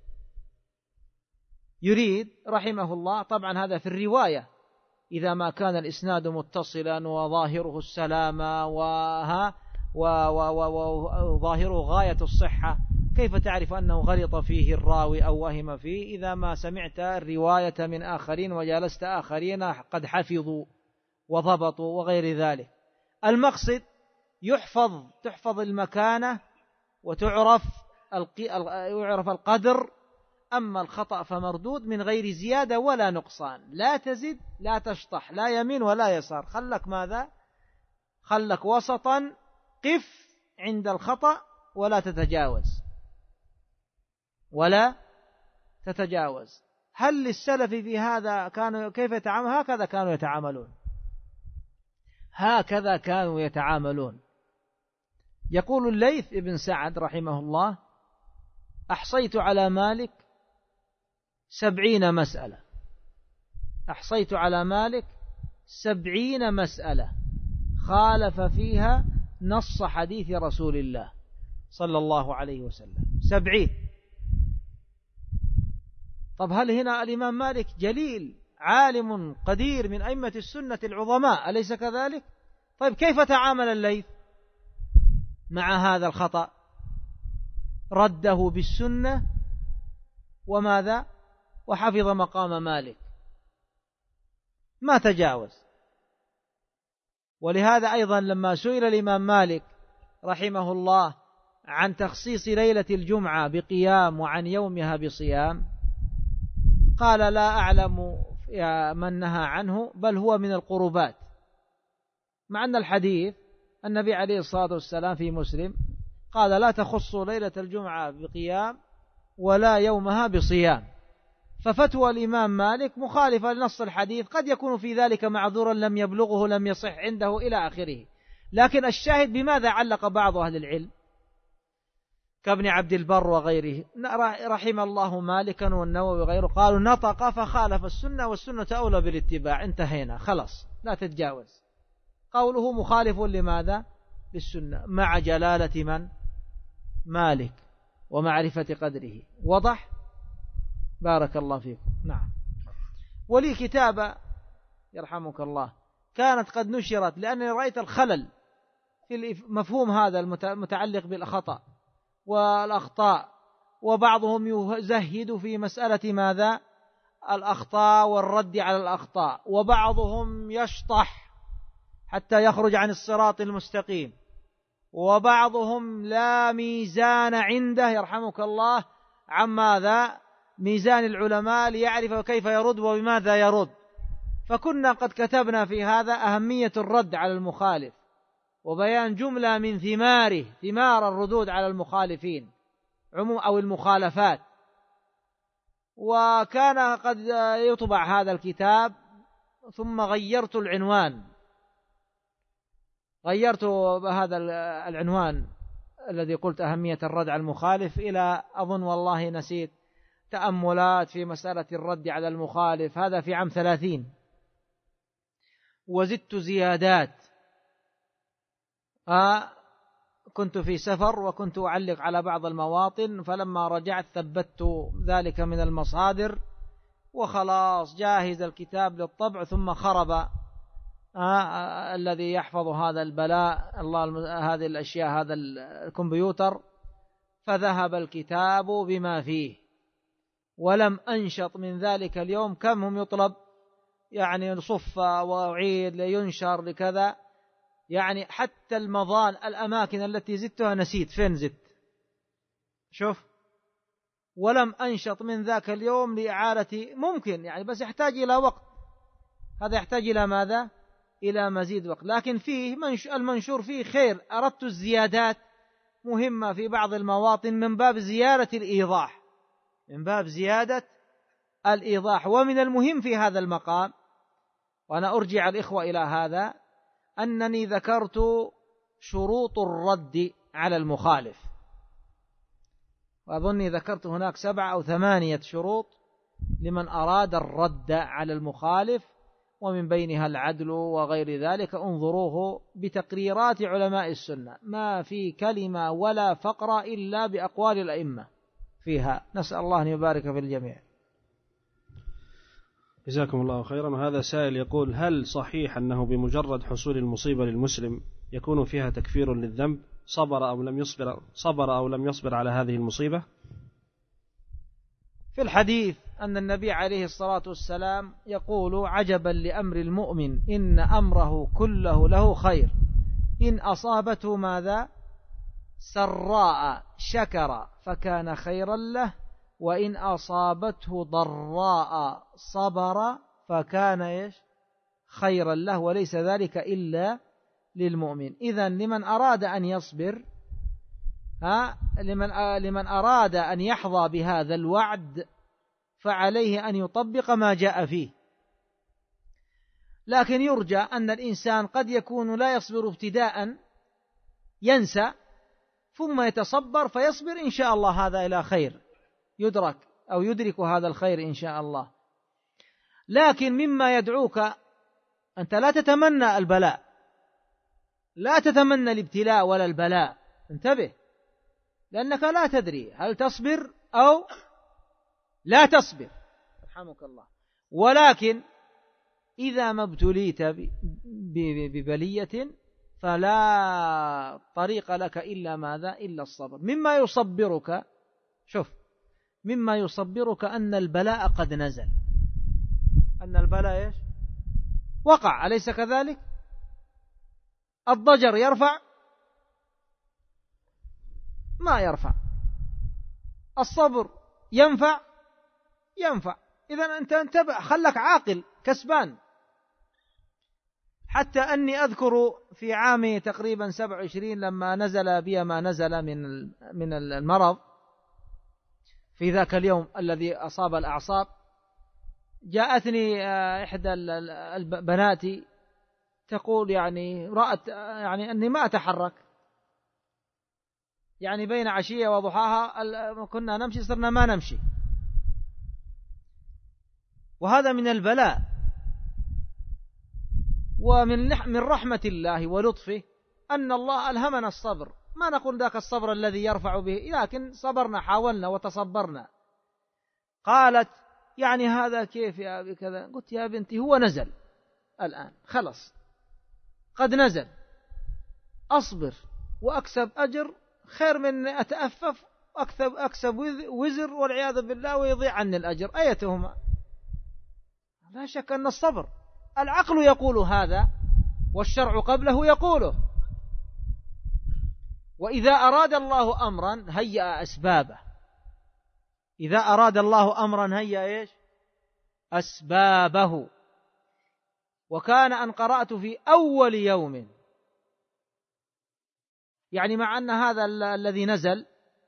يريد رحمه الله طبعا هذا في الرواية إذا ما كان الإسناد متصلا وظاهره السلامة وظاهره غاية الصحة، كيف تعرف أنه غلط فيه الراوي أو وهم فيه إذا ما سمعت الرواية من آخرين وجالست آخرين قد حفظوا وضبطوا وغير ذلك؟ المقصد تحفظ المكانة وتعرف القدر. أما الخطأ فمردود من غير زيادة ولا نقصان، لا تزد لا تشطح، لا يمين ولا يسار، خلك ماذا؟ خلك وسطا، قف عند الخطأ ولا تتجاوز. هل للسلف في هذا كانوا كيف يتعاملون؟ هكذا كانوا يتعاملون. يقول الليث ابن سعد رحمه الله: أحصيت على مالك 70 مسألة، أحصيت على مالك 70 مسألة خالف فيها نص حديث رسول الله صلى الله عليه وسلم. 70. طب هل هنا الإمام مالك جليل عالم قدير من أئمة السنة العظماء، أليس كذلك؟ طيب كيف تعامل الليث مع هذا الخطأ؟ رده بالسنة وماذا؟ وحفظ مقام مالك، ما تجاوز. ولهذا أيضا لما سئل الإمام مالك رحمه الله عن تخصيص ليلة الجمعة بقيام وعن يومها بصيام قال: لا أعلم من نهى عنه، بل هو من القربات. مع أن الحديث النبي عليه الصلاة والسلام في مسلم قال: لا تخصوا ليلة الجمعة بقيام ولا يومها بصيام. ففتوى الإمام مالك مخالفة لنص الحديث، قد يكون في ذلك معذورا لم يبلغه لم يصح عنده إلى آخره. لكن الشاهد بماذا علق بعض أهل العلم كابن عبد البر وغيره رحم الله مالكا والنووي وغيره، قالوا: نطق فخالف السنة والسنة أولى بالاتباع، انتهينا خلاص لا تتجاوز. قوله مخالف لماذا؟ للسنة، مع جلالة من؟ مالك ومعرفة قدره. وضح؟ بارك الله فيكم. نعم. ولي كتابة يرحمك الله كانت قد نشرت لأنني رأيت الخلل في مفهوم هذا المتعلق بالخطأ والأخطاء، وبعضهم يزهد في مسألة ماذا؟ الأخطاء والرد على الأخطاء، وبعضهم يشطح حتى يخرج عن الصراط المستقيم، وبعضهم لا ميزان عنده يرحمك الله عن ماذا؟ ميزان العلماء ليعرف كيف يرد وبماذا يرد. فكنا قد كتبنا في هذا أهمية الرد على المخالف وبيان جملة من ثمار الردود على المخالفين أو المخالفات. وكان قد يطبع هذا الكتاب ثم غيرت العنوان، غيرت هذا العنوان الذي قلت أهمية الرد على المخالف إلى أظن والله نسيت تأملات في مسألة الرد على المخالف، هذا في عام 30. وزدت زيادات، كنت في سفر وكنت أعلق على بعض المواطن، فلما رجعت ثبت ذلك من المصادر وخلاص جاهز الكتاب للطبع، ثم خرب الذي يحفظ هذا البلاء الله هذه الأشياء هذا الكمبيوتر، فذهب الكتاب بما فيه ولم أنشط من ذلك اليوم. كم هم يطلب يعني صف وأعيد لينشر لكذا، يعني حتى المظان الأماكن التي زدتها نسيت فين زدت، شوف. ولم أنشط من ذاك اليوم لإعادة، ممكن يعني بس يحتاج إلى وقت، هذا يحتاج إلى ماذا؟ إلى مزيد وقت. لكن فيه المنشور فيه خير. أردت الزيادات مهمة في بعض المواطن من باب زيادة الإيضاح، من باب زيادة الإيضاح. ومن المهم في هذا المقام، وأنا أرجع الإخوة إلى هذا، أنني ذكرت شروط الرد على المخالف، وأظني ذكرت هناك 7 أو 8 شروط لمن أراد الرد على المخالف، ومن بينها العدل وغير ذلك. انظروه بتقريرات علماء السنة، ما في كلمة ولا فقرة إلا بأقوال الأئمة فيها. نسأل الله أن يبارك في الجميع.
جزاكم الله خيرا. وهذا سائل يقول: هل صحيح أنه بمجرد حصول المصيبة للمسلم يكون فيها تكفير للذنب صبر أو لم يصبر على هذه المصيبة؟
في الحديث أن النبي عليه الصلاة والسلام يقول: عجبا لأمر المؤمن إن أمره كله له خير، إن أصابته ماذا؟ سراء شكر فكان خيرا له، وإن أصابته ضراء صبر فكان خيرا له، وليس ذلك إلا للمؤمن. إذن لمن أراد أن يصبر، لمن أراد أن يحظى بهذا الوعد فعليه أن يطبق ما جاء فيه. لكن يرجى أن الإنسان قد يكون لا يصبر ابتداء، ينسى ثم يتصبر فيصبر إن شاء الله، هذا إلى خير يدرك أو يدرك هذا الخير إن شاء الله. لكن مما يدعوك، أنت لا تتمنى البلاء، لا تتمنى الابتلاء ولا البلاء، انتبه، لأنك لا تدري هل تصبر أو لا تصبر، رحمك الله. ولكن إذا ما ابتليت ببلية فلا طريق لك إلا ماذا؟ إلا الصبر. مما يصبرك، شوف، مما يصبرك أن البلاء قد نزل، أن البلاء وقع، أليس كذلك؟ الضجر يرفع؟ ما يرفع. الصبر ينفع؟ ينفع. إذن أنت انتبه، خلك عاقل كسبان. حتى أني أذكر في عام تقريبا 27 لما نزل بي ما نزل من المرض في ذاك اليوم الذي أصاب الأعصاب، جاءتني إحدى بناتي تقول يعني رأت يعني أني ما أتحرك، يعني بين عشية وضحاها كنا نمشي صرنا ما نمشي. وهذا من البلاء، ومن رحمة الله ولطفه أن الله ألهمنا الصبر. ما نقول ذاك الصبر الذي يرفع به، لكن صبرنا، حاولنا وتصبرنا. قالت يعني هذا كيف يا أبي كذا؟ قلت يا بنتي هو نزل الآن خلص، قد نزل، أصبر وأكسب أجر خير من أتأفف أكسب وزر والعياذ بالله ويضيع عني الأجر، أيتهما؟ لا شك أن الصبر، العقل يقول هذا والشرع قبله يقوله. وإذا أراد الله أمرا هيأ أسبابه، إذا أراد الله أمرا هيأ أسبابه. وكان أن قرأت في أول يوم، يعني مع أن هذا الذي نزل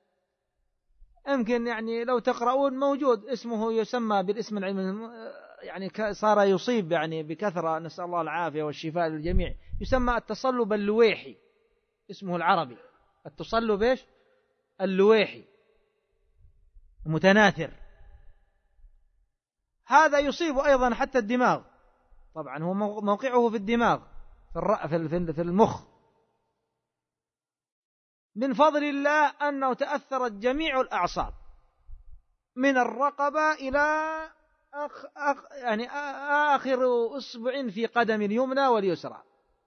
يمكن يعني لو تقرؤون موجود اسمه، يسمى بالاسم العلمي، يعني صار يصيب يعني بكثرة، نسأل الله العافية والشفاء للجميع، يسمى التصلب اللويحي، اسمه العربي التصلب اللويحي متناثر. هذا يصيب أيضا حتى الدماغ، طبعا هو موقعه في الدماغ في المخ. من فضل الله أنه تأثرت جميع الأعصاب من الرقبة إلى يعني آخر أصبع في قدم اليمنى واليسرى،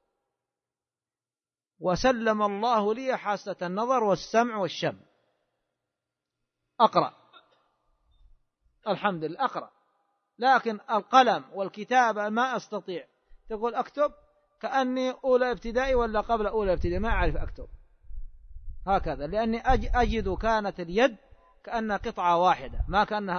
وسلم الله لي حاسة النظر والسمع والشم، أقرأ الحمد لله أقرأ، لكن القلم والكتابة ما أستطيع. تقول أكتب كأني أولى ابتدائي ولا قبل أولى ابتدائي، ما أعرف أكتب هكذا، لأني أجد كانت اليد كأنها قطعة واحدة، ما كأنها